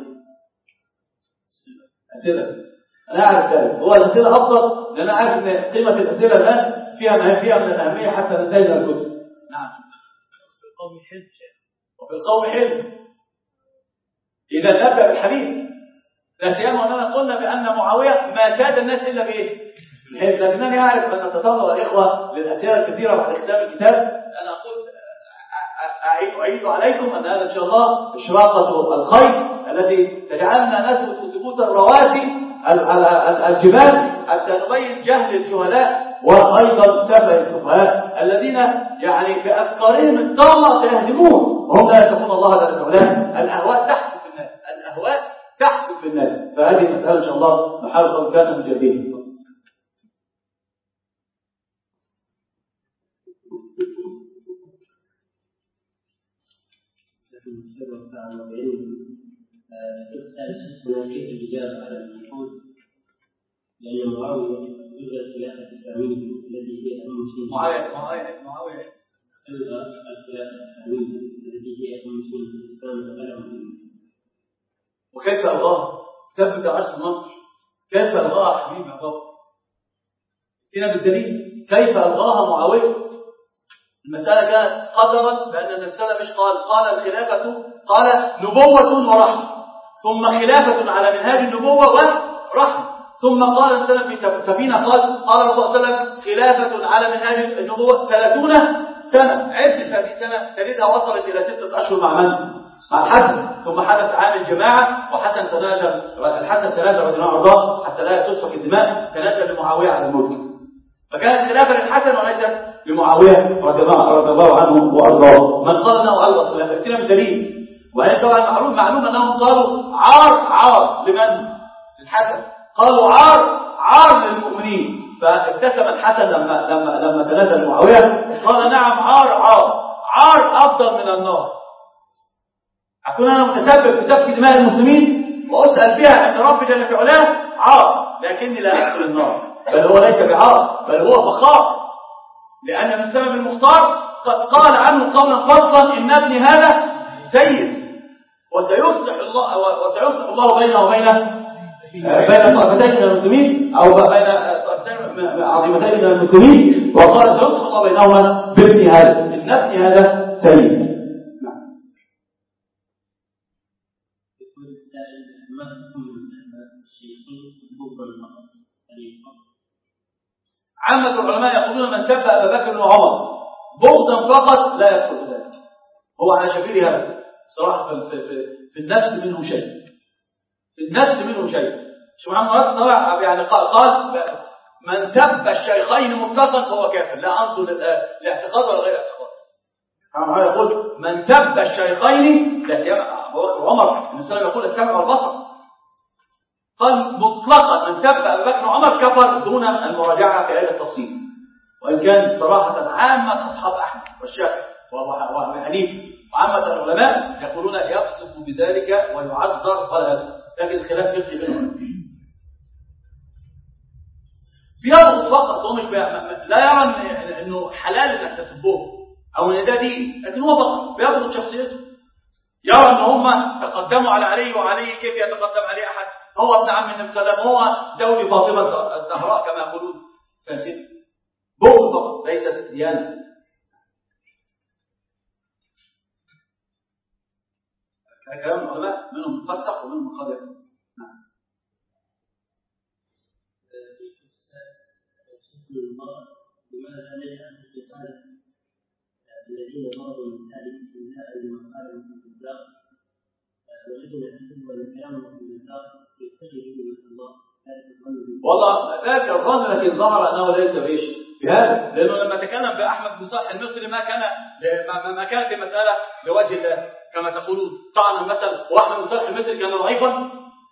أسئلة أنا أعرف ذلك، هو الأسئلة أفضل لأن أنا أعرف أن قيمة الأسئلة الآن فيها ما فيها من الأهمية حتى ننتهي من الكتب. نعم. في القوم حلم، وفي القوم حلم. إذا نبدأ بالحليم، لا سيما أننا قلنا بأن معاوية ما ساد الناس إلا بإيه؟ الحلم. لكنني أعرف أن تتطلب الإخوة للأسئلة الكثيرة بعد ختام الكتاب. أنا أقول أعيد عليكم أن هذا إن شاء الله إشراقة الخير التي تجعلنا نثبت ثبوت الرواسي الجبال حتى نبين جهل الجهلاء، وأيضا سفه السفهاء الذين يعني بأفكارهم الضالة سيهدمون وهم لا يتقون الله جل وعلا. الأهواء تحكم في الناس، الأهواء تحكم في الناس. فهذه مسألة إن شاء الله نحاول قد كان مجابين. كيف الإجابة على المنقول لأن معاوية يلغى الخلافة الإسلامية التي هي أهم شيء. معاوية معاوية معاوية يلغى الخلافة الإسلامية التي هي أهم شيء في الإسلام والعلم. وكيف ألغاها؟ ثبت عرش النصر. كيف ألغاها حبيبي عبد الله؟ اتينا بالدليل. كيف ألغاها معاوية؟ المسألة كانت قدرا بأن النبي صلى الله عليه وسلم مش قال قال الخلافة، قال نبوة ورحمة، ثم خلافة على منهاج النبوة ورحمة، ثم قال النبي صلى الله عليه وسلم في سفينة قال قال الرسول صلى الله عليه وسلم خلافة على منهاج النبوة ثلاثون سنة. عدة هذه سنة تجدها وصلت إلى ستة أشهر مع من؟ مع الحسن. ثم حدث عام الجماعة وحسن تنازل، الحسن تنازل رضي الله عنه حتى لا تسفك الدماء، تنازل لمعاوية على الملك. فكانت خلافة للحسن وليست لمعاوية رضي الله عنه وأرضاه. من قال أنه ألغى الخلافة؟ اتنا بالدليل. وهي طبعا معلوم معلوم أنهم قالوا عار عار لمن؟ للحسن. قالوا عار عار للمؤمنين. فابتسم الحسن لما لما لما تنازل معاوية قال نعم عار عار عار أفضل من النار. أكون أنا متسبب في سفك دماء المسلمين وأسأل فيها عند رب جل وعلا عار، لكني لا أدخل النار. بل هو ليس بعار، بل هو فخار، لأن من سبب المختار قد قال عنه قولا فضلا إن ابني هذا سيد، وسيصلح الله وسيصلح الله بينه وبين بين طائفتين من المسلمين أو بين طائفتين عظيمتين من المسلمين، وقال سيصلح الله بينهما بابني هذا، إن ابني هذا سيد. عامة العلماء يقولون من سب أبا بكر وعمر بغضا فقط لا يدخل في ذلك، هو على شكل هذا صراحة. في, في, في النفس منه شيء، في النفس منه شيء. شو محمد طلع يعني قال, قال من سب الشيخين مطلقا فهو كافر، لا أنظر لاعتقاد ولا غير اعتقاد. هذا يقول من سب الشيخين، لا سيما أبو بكر وعمر، الإنسان يقول السمع والبصر، قال مطلقا من سب أبا بكر وعمر كفر دون المراجعة في هذا التفصيل. وإن كان صراحة عامة أصحاب أحمد والشافعي وأبو حنيفة وعامة العلماء يقولون يفسق بذلك ويعذر ولا يدخل، لكن خلاف فقهي بينهم. بيربط فقط، هو مش بي... لا يرى إن... انه حلال انك تسبه او ان ده دين، لكن هو فقط بيربط شخصيته، يرى ان هم تقدموا على علي، وعلي كيف يتقدم عليه احد؟ هو ابن عم النبي صلى الله عليه وسلم، هو زوج فاطمه الزهراء كما يقولون. فكده بغض فقط ليست ديانه. كلام العلماء منهم مفسق ومنهم مخالف. نعم. لماذا نجعل القتال الذين ضربوا النساء استهزاء بما قال النزار والذين اعتقدوا ان كلامهم في النزار يبتغي به وجه الله؟ والله ذاك الظن، لكن ظهر انه ليس بيش بهذا، لانه لما تكلم باحمد بن صالح المصري ما كان ما كانت المساله لوجه الله كما تقولون. طبعا المثل، واحمد بن صالح المصري كان ضعيفا.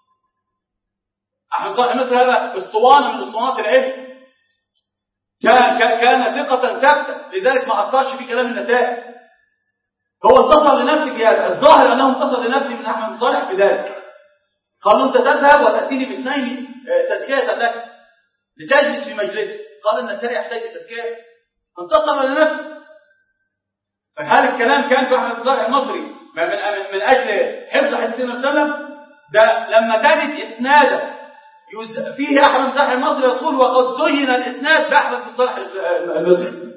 احمد صالح المصري هذا اسطوانه من اسطوانات العلم، كان كان ثقة ثابتة، لذلك ما أثرش في كلام النساء. هو انتصر لنفسه في هذا، الظاهر أنه انتصر لنفسه من أحمد بن صالح بذلك. قالوا أنت تذهب وتأتيني باثنين تزكية لك لتجلس في مجلسه. قال النساء يحتاج لتزكية، انتصر لنفسه. فهذا الكلام كان في أحمد بن صالح المصري من, من أجل حفظ حديث النبي صلى الله عليه وسلم. ده لما تجد إسنادا فيه أحمد بن صالح المصري يقول وقد زين الإسناد بأحمد بن صالح المصري.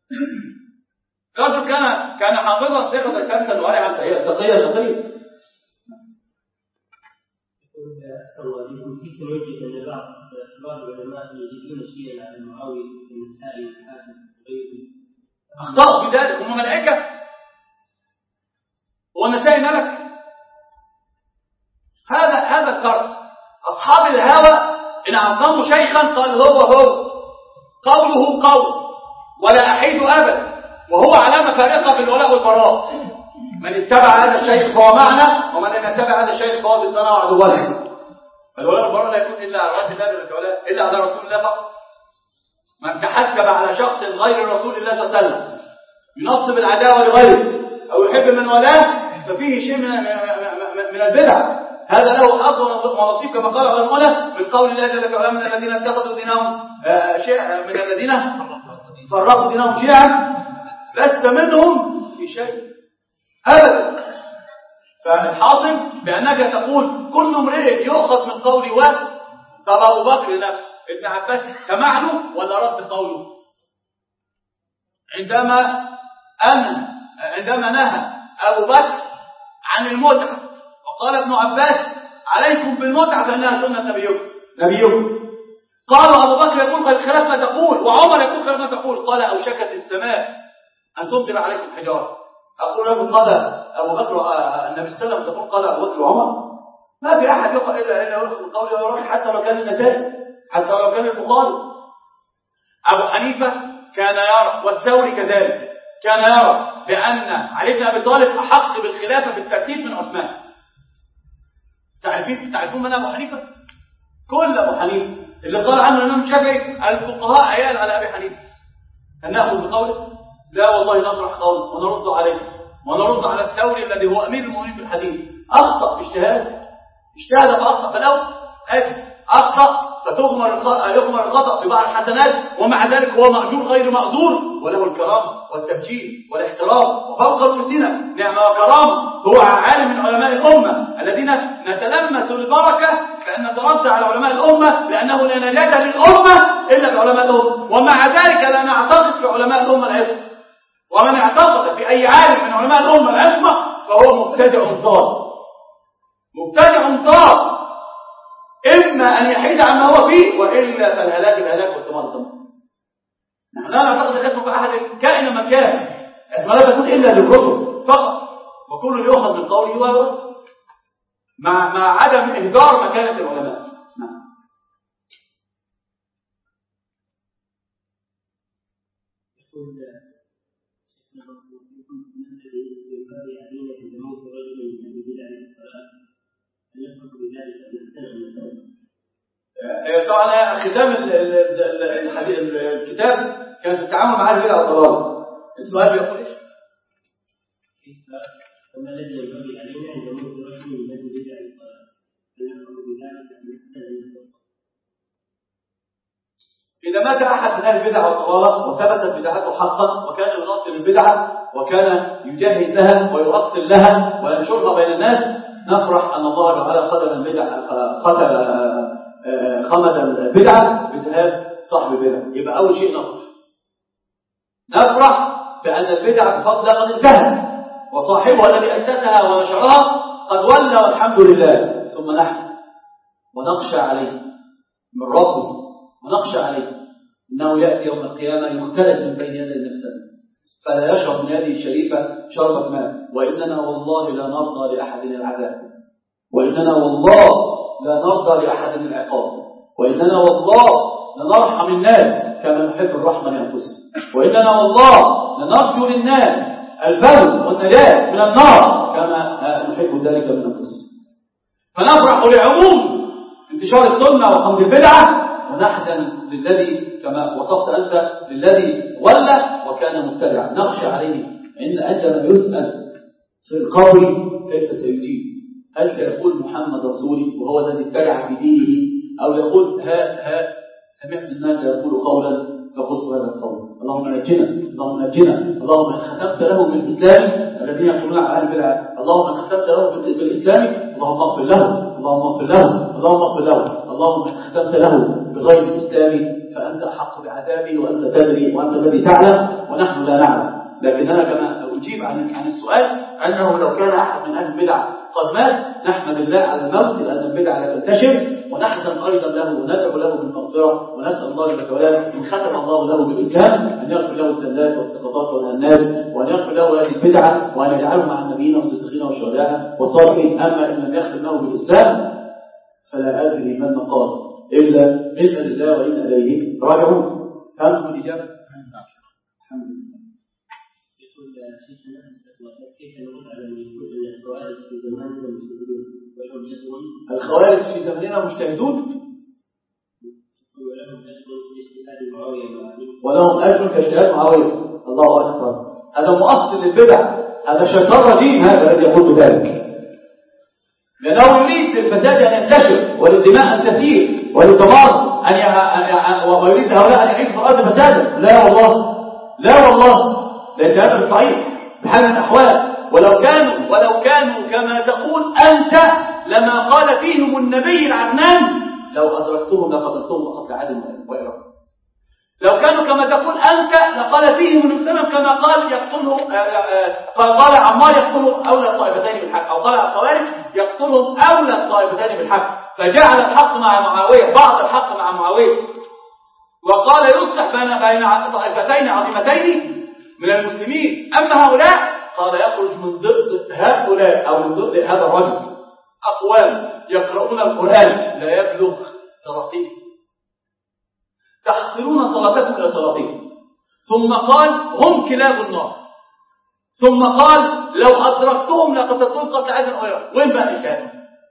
رجل كان كان حافظا ثقة ثابتا ورعا تقيا تقيا. ممكن وجه ان بعض بعض العلماء يجدون شيئا على معاويه في النساء والحاكم وغيره. اخطاوا في ذلك، هم ملائكه. هو النساء ملك؟ هذا هذا الفرق. اصحاب الهوى ان اعظموا شيخا قال هو هو قوله قول ولا احيد ابدا، وهو علامه فارقه في الولاء والبراء. من اتبع هذا الشيخ فهو معنا، ومن لم يتبع هذا الشيخ فهو ضدنا وعدونا. الولاء والبراء لا يكون الا على وجه الله ولا الا على رسول الله فقط. من تحجب على شخص غير رسول الله صلى الله عليه وسلم ينصب العداوه لغيره او يحب من ولاه ففيه شيء من من البدع. هذا له حظ ونصيب كما قال العلماء من قول الله جل وعلا من الذين اتخذوا دينهم شيعا، من الذين فرقوا دينهم شيعا لست منهم في شيء ابدا. فالحاصل بانك تقول كل امرئ يؤخذ من قولي و طب ابو بكر نفسه ابن عباس سمع له ولا رد قوله؟ عندما أن عندما نهى ابو بكر عن المتعه وقال ابن عباس عليكم بالمتعه فانها سنه نبيكم نبيكم قالوا ابو بكر يقول خلاف ما تقول وعمر يقول خلاف ما تقول. قال اوشكت السماء ان تمطر عليكم حجاره. اقول لكم قال ابو بكر النبي صلى الله عليه وسلم تقول قال ابو بكر وعمر؟ ما في احد يقول الا الا يقول القول ويروح، حتى لو كان النسائي حتى لو كان البخاري. ابو حنيفه كان يرى والثوري كذلك كان يرى بان علي بن ابي طالب احق بالخلافه بالترتيب من عثمان. تعرفين تعرفون من ابو حنيفه؟ كل ابو حنيفه اللي قال عنه الامام الشافعي الفقهاء عيال على ابي حنيفه. هل ناخذ بقوله؟ لا والله نطرح قوله ونرد عليه ونرد على الثوري الذي هو امير المؤمنين في الحديث. اخطا في اجتهاده اجتهد فاخطا فلو اجل اخطا فتغمر يغمر الخطا في بعض الحسنات، ومع ذلك هو ماجور غير ماجور وله الكرامه والتبجيل والاحترام وفوق الوسنه نعمه وكرامه. هو عالم من علماء الامه الذين نتلمس البركه فان نترد على علماء الامه لانه لا نجاه للامه الا بعلماء الامه، ومع ذلك لا نعتقد في علماء الامه العصمه. ومن اعتقد في اي عالم من علماء الامه العصمه فهو مبتدع ضال مبتدع ضال، إما أن يحيد عما هو فيه وإلا فالهلاك الهلاك والدمار الدمار. نحن لا نعتقد الاسم في أحد كائن مكان، اسم لا تكون إلا للرسل فقط، وكل يؤخذ من قوله ويرد مع مع عدم إهدار مكانة العلماء. نعم. يقول من الذي ينبغي علينا عند موت رجل من بدع الصلاة أن يفرق بذلك أن نستمع طبعا ختام الكتاب كان في التعامل مع البدع والضلال. السؤال بيقول ايش؟ وما الذي ينبغي علينا عند موت رجل من بدع الصلاة إذا مات أحد من أهل البدع والضلالة وثبتت بدعته حقا وكان يناصر البدعة وكان يجهز لها ويؤصل لها وينشرها بين الناس، نفرح أن الله تعالى خدم البدع خمد البدعة بذهاب صاحب البدع. يبقى أول شيء نفرح نفرح بأن البدع بفضل قد انتهت وصاحبها الذي أسسها ونشرها قد ولى والحمد لله. ثم نحزن ونخشى عليه من ربه ونخشى عليه إنه يأتي يوم القيامة يختلف من بين يدي نفسه فلا يشرب من هذه الشريفة شربة ماء. وإننا والله لا نرضى لأحد العذاب، وإننا والله لا نرضى لأحد العقاب، وإننا والله لنرحم الناس كما نحب الرحمة لأنفسنا، وإننا والله لنرجو للناس الفوز والنجاة من النار كما نحب ذلك من أنفسنا. فنفرح لعموم انتشار السنة وخمد البدعة، ونحزن للذي كما وصفت أنت للذي ولى وكان مبتدعا. نخشى عليه إن عندما يسأل في القبر كيف سيجيب؟ هل سيقول محمد رسولي وهو الذي ابتدع بدينه، أو يقول ها ها سمعت الناس يقول قولا فقلت هذا القول، اللهم نجنا اللهم نجنا، اللهم ان ختمت له بالاسلام الذين يقولون على اهل البدع، اللهم ان ختمت له بالاسلام اللهم اغفر له اللهم اغفر له اللهم اغفر له، اللهم ان ختمت له بغير الاسلام فانت احق بعذابي وانت تدري وانت الذي تعلم ونحن لا نعلم. لكننا كما اجيب عن عن السؤال انه لو كان احد من اهل البدع قد مات نحمد الله على الموت لان البدع لا تنتشر، ونحزن ايضا له وندعو له بالمغفره ونسال الله جل وعلا ان ختم الله له بالاسلام ان يغفر له الزلات والسقطات والهنات، وان يغفر له هذه البدعه وان يجعله مع النبيين والصديقين والشهداء والصالحين. اما ان لم يختم له بالاسلام فلا ادري ما المقال الا انا لله وانا اليه راجعون. فهمتم الاجابه؟ الحمد لله. يقول شيخنا كيف نرد على من يقول ان الخوارج في زماننا مجتهدون وحجتهم الخوارج في زماننا مجتهدون ولهم اجر لاجتهاد معاويه ولهم اجر كاجتهاد معاويه. الله اكبر، هذا مؤصل للبدع، هذا شيطان رجيم هذا الذي يقول ذلك، لانه يريد للفساد ان ينتشر وللدماء ان تسير وللدمار ان ي... ويريد هؤلاء ان يعيشوا في الارض فسادا. لا والله لا والله ليس هذا الصحيح بحال من الأحوال. ولو كانوا ولو كانوا كما تقول أنت لما قال فيهم النبي العدنان لو أدركتهم لقتلتهم وقتل عاد وإرم. لو كانوا كما تقول أنت لقال فيهم النبي صلى الله عليه وسلم كما قال يقتلهم قال عمار يقتلهم أولى الطائفتين بالحق، أو قال الخوارج يقتلهم أولى الطائفتين بالحق، فجعل الحق مع معاوية بعض الحق مع معاوية، وقال يصلح بين بين طائفتين عظيمتين من المسلمين. أما هؤلاء قال يخرج من ضد هؤلاء أو من ضد هذا الرجل أقوام يقرؤون القرآن لا يبلغ تراقيه تحقرون صلاتكم إلى صلاتهم، ثم قال هم كلاب النار، ثم قال لو أدركتهم لقتلتهم قتل عاد وإرم. وين بقى الإشهاد؟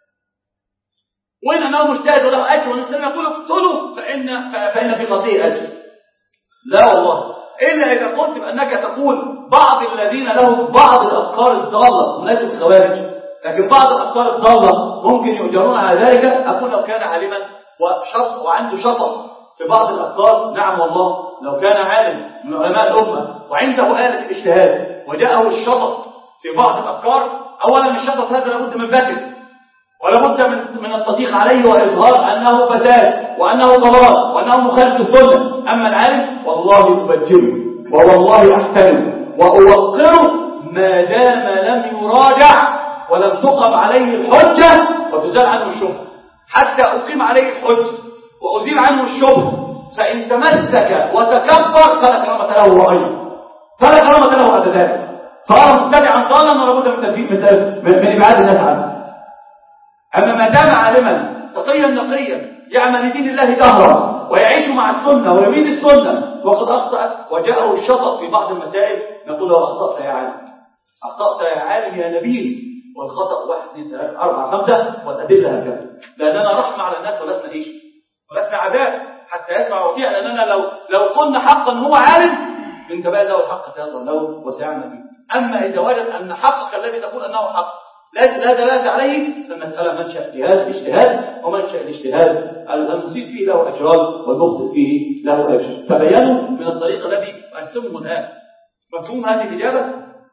وين أنه مجتهد وله أجر والمسلم يقول اقتلوا فإن فإن في قتله أجر؟ لا والله، إلا إذا قلت بأنك تقول بعض الذين لهم بعض الأفكار الضالة مناسب الخوارج، لكن بعض الأفكار الضالة ممكن يؤجرون على ذلك. أقول لو كان عالما وشط وعنده شطط في بعض الأفكار، نعم والله لو كان عالم من علماء الأمة وعنده آلة الاجتهاد وجاءه الشطط في بعض الأفكار، أولا الشطط هذا لابد من بكر ولابد من من التضييق عليه وإظهار أنه فساد وأنه ضلال وأنه مخالف للسنة. أما العالم والله أبجله ووالله أحترمه وأوقره ما دام لم يراجع ولم تقم عليه الحجة وتزال عنه الشبهة، حتى أقيم عليه الحجة وأزيل عنه الشبهة. فإن تمسك وتكبر فلا كرامة له وغيره، فلا كرامة له بعد ذلك، صار مبتدعا ضالا ولابد من تنفيذ من إبعاد الناس عنه. أما ما دام عالما تقيا نقيا يعمل لدين الله دهرا ويعيش مع السنة ويريد السنة وقد أخطأ وجاءه الشطط في بعض المسائل، نقول له أخطأت يا عالم، أخطأت يا عالم يا نبيل. والخطأ واحد اثنين ثلاثة أربعة خمسة والأدلة هكذا، لأننا رحمة على الناس ولسنا إيش ولسنا عذاب حتى يسمع وطيع. لأننا لو لو قلنا حقا هو عالم انتبه له الحق سيظهر له وسيعمل فيه. أما إذا وجد أن حقك الذي تقول أنه حق لا لا دلالة عليه، فالمسألة منشأ اجتهاد اجتهاد ومنشأ الاجتهاد المصيب فيه له أجران والمخطئ فيه له أجر. تبينوا من الطريق الذي أرسمه الآن. مفهوم هذه الإجابة؟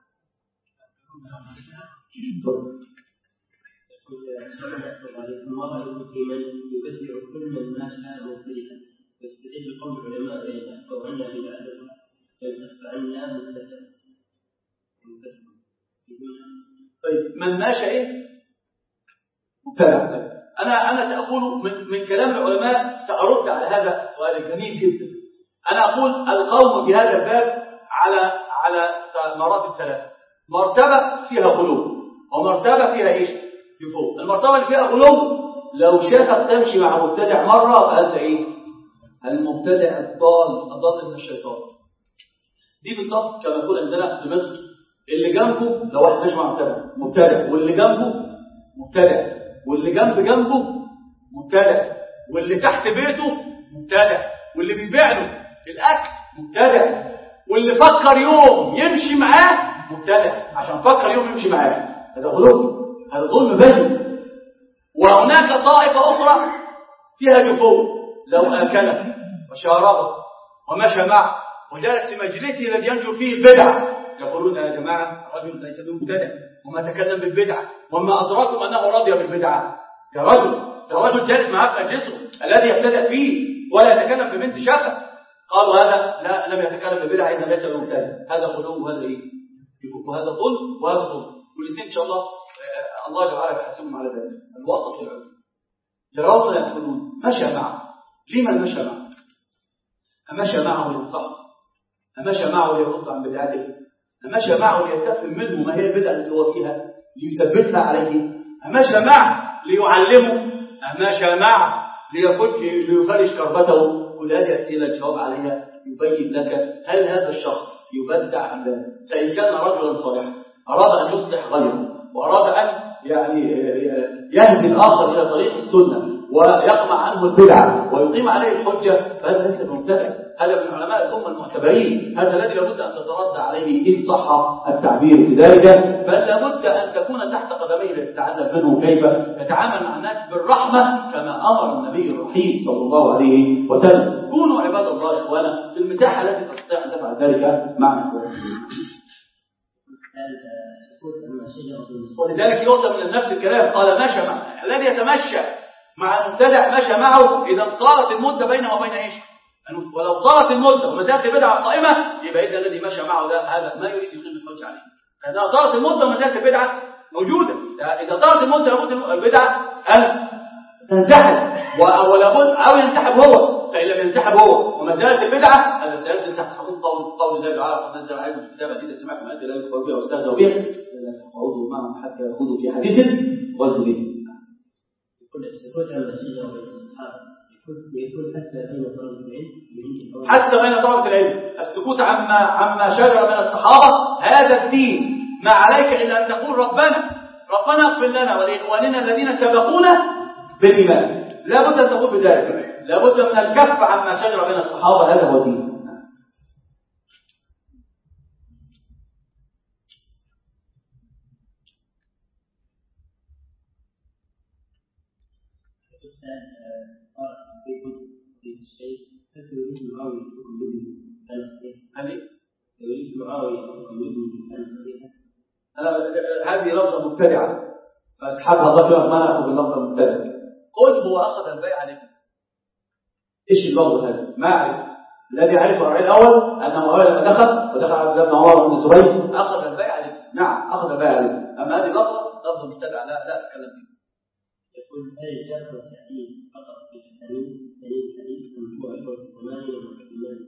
المرأة في من يبدع كل ما شاء مبتدئا ويستدل قول العلماء يتحقق عنا بدعته ويتخفى عنا مبتدئا. طيب من ماشى ايه؟ مبتدع. انا انا ساقول من, من كلام العلماء، سارد على هذا السؤال الجميل جدا. انا اقول القوم في هذا الباب على على مراتب ثلاثه. مرتبه فيها غلو، ومرتبه فيها ايش؟ يفوق. المرتبه اللي فيها غلو لو شافك تمشي مع مبتدع مره فانت ايه؟ المبتدع الضال اضل من الشيطان. دي بالضبط كما يقول عندنا في مصر، اللي جنبه لو واحد ماشي مع مبتدع مبتدع واللي جنبه مبتدع واللي جنب جنبه مبتدع واللي تحت بيته مبتدع واللي بيبيع له الاكل مبتدع واللي فكر يوم يمشي معاه مبتدع عشان فكر يوم يمشي معاه. هذا غلو، هذا ظلم بين. وهناك طائفه اخرى فيها جفو، لو اكله وشاربه ومشى معه وجلس في مجلسه الذي ينشر فيه البدع يقولون يا جماعة الرجل ليس بمبتدع وما تكلم بالبدعة وما أدراكم أنه رضي بالبدعة. يا رجل ده رجل جالس معه في مجلسه الذي يبتدع فيه ولا يتكلم ببنت شافة. قالوا هذا لا لم يتكلم بالبدعة إذا ليس بمبتدع. هذا غلو وهذا إيه؟ وهذا ظلم وهذا ظلم. والاثنين إن شاء الله الله تعالى يحاسبهم على ذلك. الوسط العلم يرون يقولون مشى معه. لمن مشى معه؟ أمشى معه لينصحه؟ أمشى معه ليرد عن بدعته؟ أمشى معه ليستفهم منه ما هي البدعة التي هو فيها ليثبتها عليه؟ أمشى معه ليعلمه؟ أمشى معه ليفك ليفرش كربته؟ كل هذه أسئلة الجواب عليها يبين لك هل هذا الشخص يبدع أم لا. فإن كان رجلا صالحا أراد أن يصلح غيره وأراد أن يعني يهدي الآخر إلى طريق السنة ويقمع عنه البدعة ويقيم عليه الحجة فهذا ليس مبتدع. هذا من علماء الأمة المعتبرين. هذا الذي لابد أن تتردى عليه إن صح التعبير بذلك. بل لابد أن تكون تحت قدميه لتتعلم منه كيف يتعامل مع الناس بالرحمة كما أمر النبي الرحيم صلى الله عليه وسلم. كونوا عباد الله إخوانا في المساحة التي تستطيع أن تفعل ذلك مع إخوانك. ولذلك يؤتى من نفس الكلام قال مشى مع الذي يتمشى مع المبتدع مشى معه إذا طالت المدة بينه وبين إيش؟ ولو طالت المدة وما زالت البدعة قائمة يبقى إذا الذي مشى معه ده هذا ما يريد يقيم الحج عليه. إذا طالت المدة وما زالت البدعة موجودة. إذا طالت المدة لابد البدعة أن تنسحب ولا بد أو ينسحب هو. فإن لم ينسحب هو وما زالت البدعة هذا سينزل تحت حكم قول قول الله تعالى قد نزل عليكم الكتاب الذي سمعتم آيات لا يكفر بها واستهزأوا بها فلا تقعدوا معهم حتى يخوضوا في حديث غيره. يكون السكوت عن الشجرة بين الصحابة يكون حتى بين طلبة العلم حتى بين طلبة العلم. السكوت عما عما شجر من الصحابة هذا الدين. ما عليك إلا أن تقول ربنا ربنا اغفر لنا ولإخواننا الذين سبقونا بالإيمان. لا بد أن تقول بذلك. لا بد من الكف عما شجر بين الصحابة. هذا هو الدين. هذه لفظة مبتدعة فأصحابها ضفروا ما نأخذ اللفظة المبتدعة. قل هو أخذ البيع عليكم. إيش اللفظ هذا؟ ما أعرف. الذي عرفه الرأي الأول أن معاوية لما دخل ودخل عبد الله بن عمر بن الزبير أخذ البيع عليكم. نعم أخذ البيع عليكم. أما هذه لفظة لفظة مبتدعة لا لا أتكلم فيها. يقول هل الجرح والتعديل فقط في سنين سنين الحديث مجموع الفرق ثمانية وثمانية.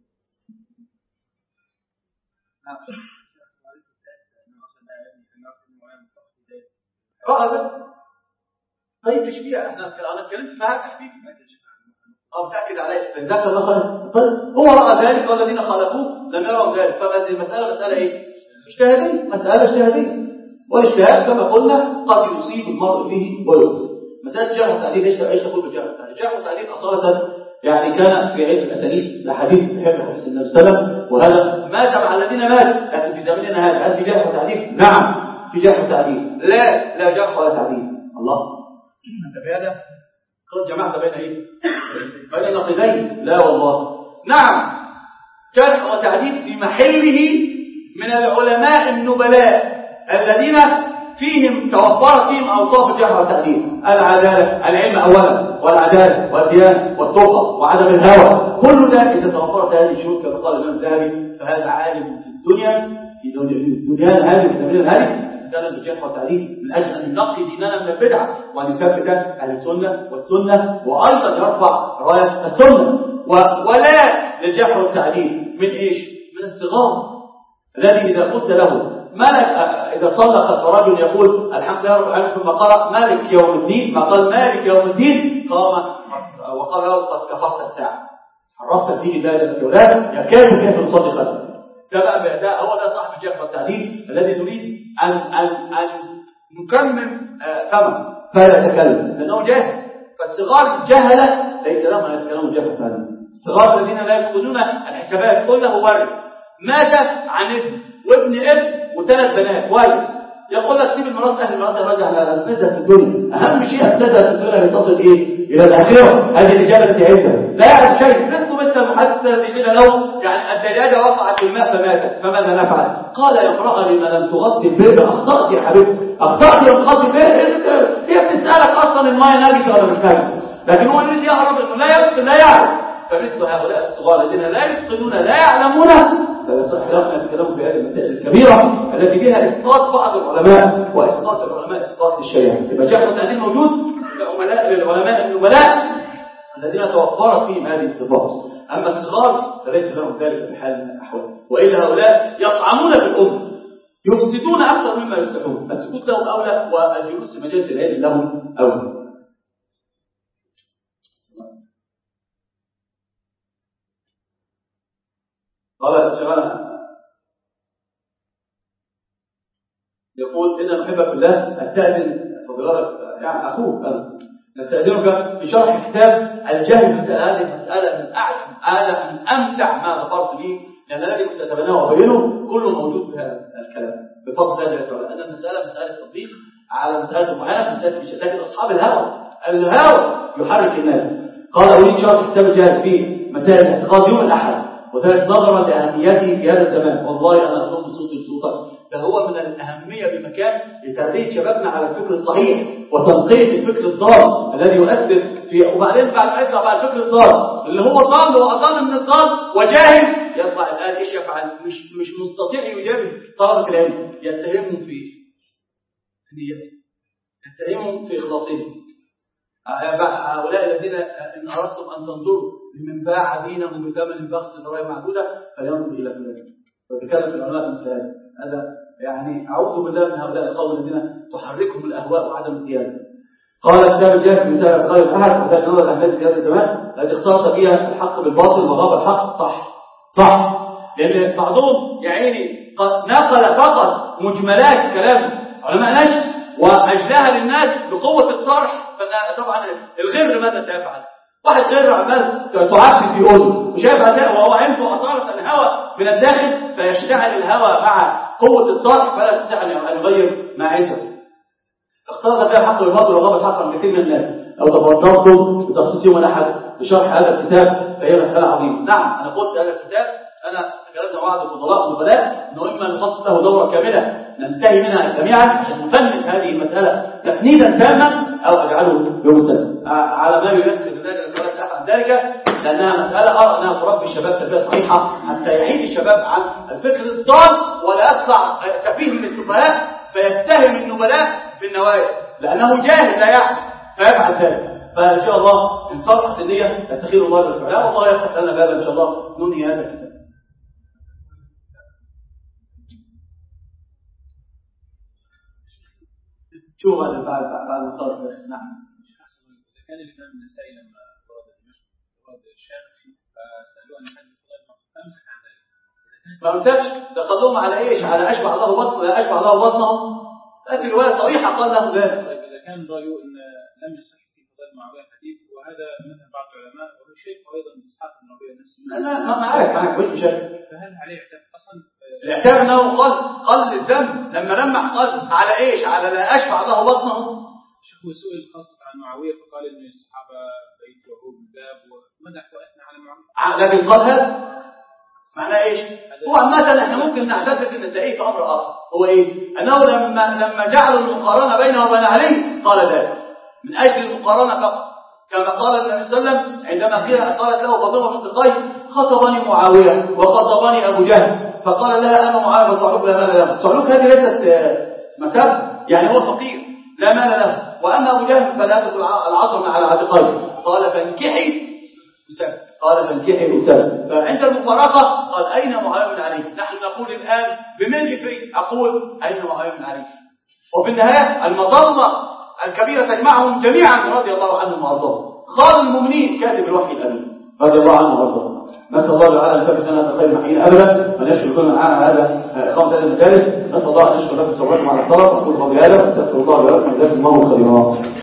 هذا طيب تشبيه. احنا انا اتكلمت في هذا تشبيه اه بتاكد عليه فذكر مثلا. طيب هو راى ذلك والذين خالفوه لم يروا ذلك. فهذه المساله مساله ايه؟ اجتهاديه. مساله اجتهاديه. والاجتهاد كما قلنا قد يصيب المرء فيه ويخطئ. مساله الجرح والتعديل ايش ايش تقول بالجرح والتعديل؟ الجرح والتعديل اصاله يعني كان في علم الاسانيد لحديث حفظ حديث النبي صلى الله عليه وسلم وهذا مات مع الذين ماتوا. لكن في زماننا هذا هل في جرح وتعديل؟ نعم في جرح وتعديل. لا لا جرح ولا تعديل. الله أنت بهذا قد جمعت بين إيه؟ بين نقيضين. لا والله. نعم جرح وتعديل في محله من العلماء النبلاء الذين فيهم توفرت فيهم أوصاف الجرح والتعديل: العدالة، العلم أولا، والعدالة والديانة والتقى وعدم الهوى. كل ده إذا توفرت هذه الشروط كما قال الإمام الذهبي فهذا عالم في الدنيا في دنيا هذه في زماننا هذه يتكلم بالجرح والتعديل من أجل أن ينقي ديننا من البدعة وأن يثبت أهل السنة والسنة وأيضا يرفع راية السنة. ولا للجرح والتعديل من إيش؟ من الصغار الذي إذا قلت له مالك إذا صلى خلف رجل يقول الحمد لله رب العالمين ثم قرأ مالك يوم الدين ما قال مالك يوم الدين قام وقال له قد كفرت الساعة عرفت الدين لا جل وعلا يكاد كيف نصلي خلفه. ده بقى ده هو ده صاحب الجرح والتعديل الذي نريد أن أن أن نكمل فمه فلا يتكلم لأنه جاهل. فالصغار جهلة ليس لهم أن يتكلموا الجرح والتعديل. الصغار الذين لا يفقدون الحسابات كله ورث مات عن ابن وابن ابن وثلاث بنات وارث يقول لك سيب الميراث اهل الميراث يرجع على نزهه في الدنيا. اهم شيء نزهه في الدنيا لتصل ايه الى الاخره. هذه الاجابه التي عندها لا يعرف شيء. مثل مثل المحدث الذي قيل له يعني الدجاجه وقعت في الماء فماتت فماذا نفعل؟ قال يقرأ لما لم تغطي البئر. اخطات يا حبيبتي اخطات يا تغطي البئر. هي بتسالك اصلا الماء نجس ولا مش نجس لكن هو يريد يعرف انه لا يمكن لا يعرف. فمثل هؤلاء الصغار الذين لا يتقنون لا يعلمون فيصح لهم ان يتكلموا في هذه المسائل الكبيره التي فيها اسقاط بعض العلماء واسقاط العلماء اسقاط الشريعه. يبقى جرح وتعديل موجود للعلماء للعلماء النبلاء الذين توفرت فيهم هذه الصفات. اما الصغار فليس لهم ذلك بحال من الاحوال. والا هؤلاء يطعنون في الامه يفسدون اكثر مما يصلحون. السكوت لهم اولى والجلوس في مجالس العلم لهم اولى. قال شغلنا يقول إذا نحبك بالله أستأذن فضلاتك يعني أخوك أنا نستأذنك بشرح كتاب الجهل. مسألة هذه مسألة من أعلم أعلم من أمتع ما ذكرت لي لأن الذي كنت أتبناه وأبينه كله موجود بهذا الكلام بفضل الله جل وعلا. أن المسألة مسألة تطبيق على مسألة معينة مسألة مش لكن أصحاب الهوى الهوى يحرك الناس. قال أريد شرح كتاب الجهل في مسائل الاعتقاد يوم الأحد وذلك نظرا لأهميته في هذا الزمان. والله أنا أظن صوتي بصوتك ده هو من الأهمية بمكان لتربية شبابنا على الفكر الصحيح وتنقية الفكر الضال الذي يؤثر في. وبعدين بعد ما يطلع بعد الفكر الضال اللي هو ضال وأضل من الضال وجاهل يطلع الآن إيش يفعل؟ مش مش مستطيع يجابه طلبة العلم يتهمهم في نيته يتهمهم في إخلاصهم. هؤلاء الذين إن أردتم أن تنظروا لمن باع دينه بثمن بخس دراهم معدودة فلينظر إلى فلان. وتكلم العلماء المسائل هذا يعني أعوذ بالله من هؤلاء القوم الذين تحركهم الأهواء وعدم الديانة. قال كتاب الجهل في مسائل اعتقاد الأحد وذلك نظر الأحمد في هذا الزمان الذي اختلط فيها الحق بالباطل وغاب الحق. صح صح لأن بعضهم يا عيني نقل فقط مجملات كلام علماء نجد وأجلاها للناس بقوة الطرح. طبعا الغير ماذا سيفعل؟ واحد غير عمال تعبد في أذن وشايف أداء وهو عنده أصالة الهوى من الداخل فيشتعل الهوى مع قوة الطرح فلا يستطيع أن يغير ما عنده. اختلط فيها الحق والباطل وغاب الحق عن كثير من الناس. لو تفضلتم بتخصيص يوم الأحد بشرح هذا الكتاب فهي مسألة عظيمة. نعم أنا قلت هذا الكتاب أنا تكلمت مع بعض الفضلاء والنبلاء إنه إما نخصص له دورة كاملة ننتهي منها جميعا عشان نفند هذه المسألة تفنيدا تاما أو أجعله يوم السبت على ما يمثل ذلك ولا أفعل ذلك لأنها مسألة أرى أنها تربي الشباب تربية صحيحة حتى يعيد الشباب عن الفكر الضال ولا يطلع سفيه من السفهاء فيتهم النبلاء بالنوايا لأنه جاهل لا يعلم فيفعل ذلك. فإن شاء الله إن صرحت النية أستخير الله للفعلاء والله يفتح لنا بابا إن شاء الله ننهي هذا الكتاب. شو بعد بعد بعد ما خلص بس. نعم. كان الإمام النسائي لما ورد دمشق ورد الشام فسألوه عن حد فمسك عن ذلك. ما مسكش دخلوهم على إيش؟ على أشبع الله بطنه لا أشبع الله بطنه. لكن الرواية صريحة قال له ذلك. طيب إذا كان رأيه إن لم يصح في قتال معاويه حديث، وهذا مذهب بعض العلماء وهو شيخ ايضا اسحاق بن راهويه نفسه. لا ما معاك معاك مش مشاكل. فهل عليه اعتاب اصلا؟ الاعتاب انه قل قل الدم لما لمح قل على ايش؟ على لا اشفع له بطنه. شيخ سئل خاص عن معاويه فقال ان الصحابه بيت وهو بالباب ومدح واثنى على معاويه، لكن قال هذا معناه ايش؟ هو عامة احنا ممكن نعتبر النسائي في امر اخر، هو ايه؟ انه لما لما جعلوا المقارنه بينه وبين علي قال ذلك من اجل المقارنه فقط، كما قال النبي صلى الله عليه وسلم عندما قيل قالت له فاطمه بنت قيس خطبني معاويه وخطبني ابو جهل، فقال لها انا معاويه وصعلوك لا مال له. صعلوك هذه ليست مساب، يعني هو فقير لا مال له، واما ابو جهل فلا تدخل العصر من على عاتقيه. قال فانكحي أسامة، قال فانكحي أسامة. فعند المفارقة قال أين معاوية بن علي؟ نحن نقول الآن بملء في أقول أين معاوية بن علي؟ وفي النهاية المظلة الكبيرة تجمعهم جميعا رضي الله عنهم وأرضاهم. خال المؤمنين كاتب الوحي الأمين رضي الله عنه وأرضاهم. نسأل الله تعالى أن يثبت سنة الخير محيين أبدا، وأن يشكر كل من معنا هذا إقامة هذا المجالس. نسأل الله أن يشكر لكم صبركم على الطلب. أقول قولي هذا وأستغفر الله لكم وجزاكم الله خيرا.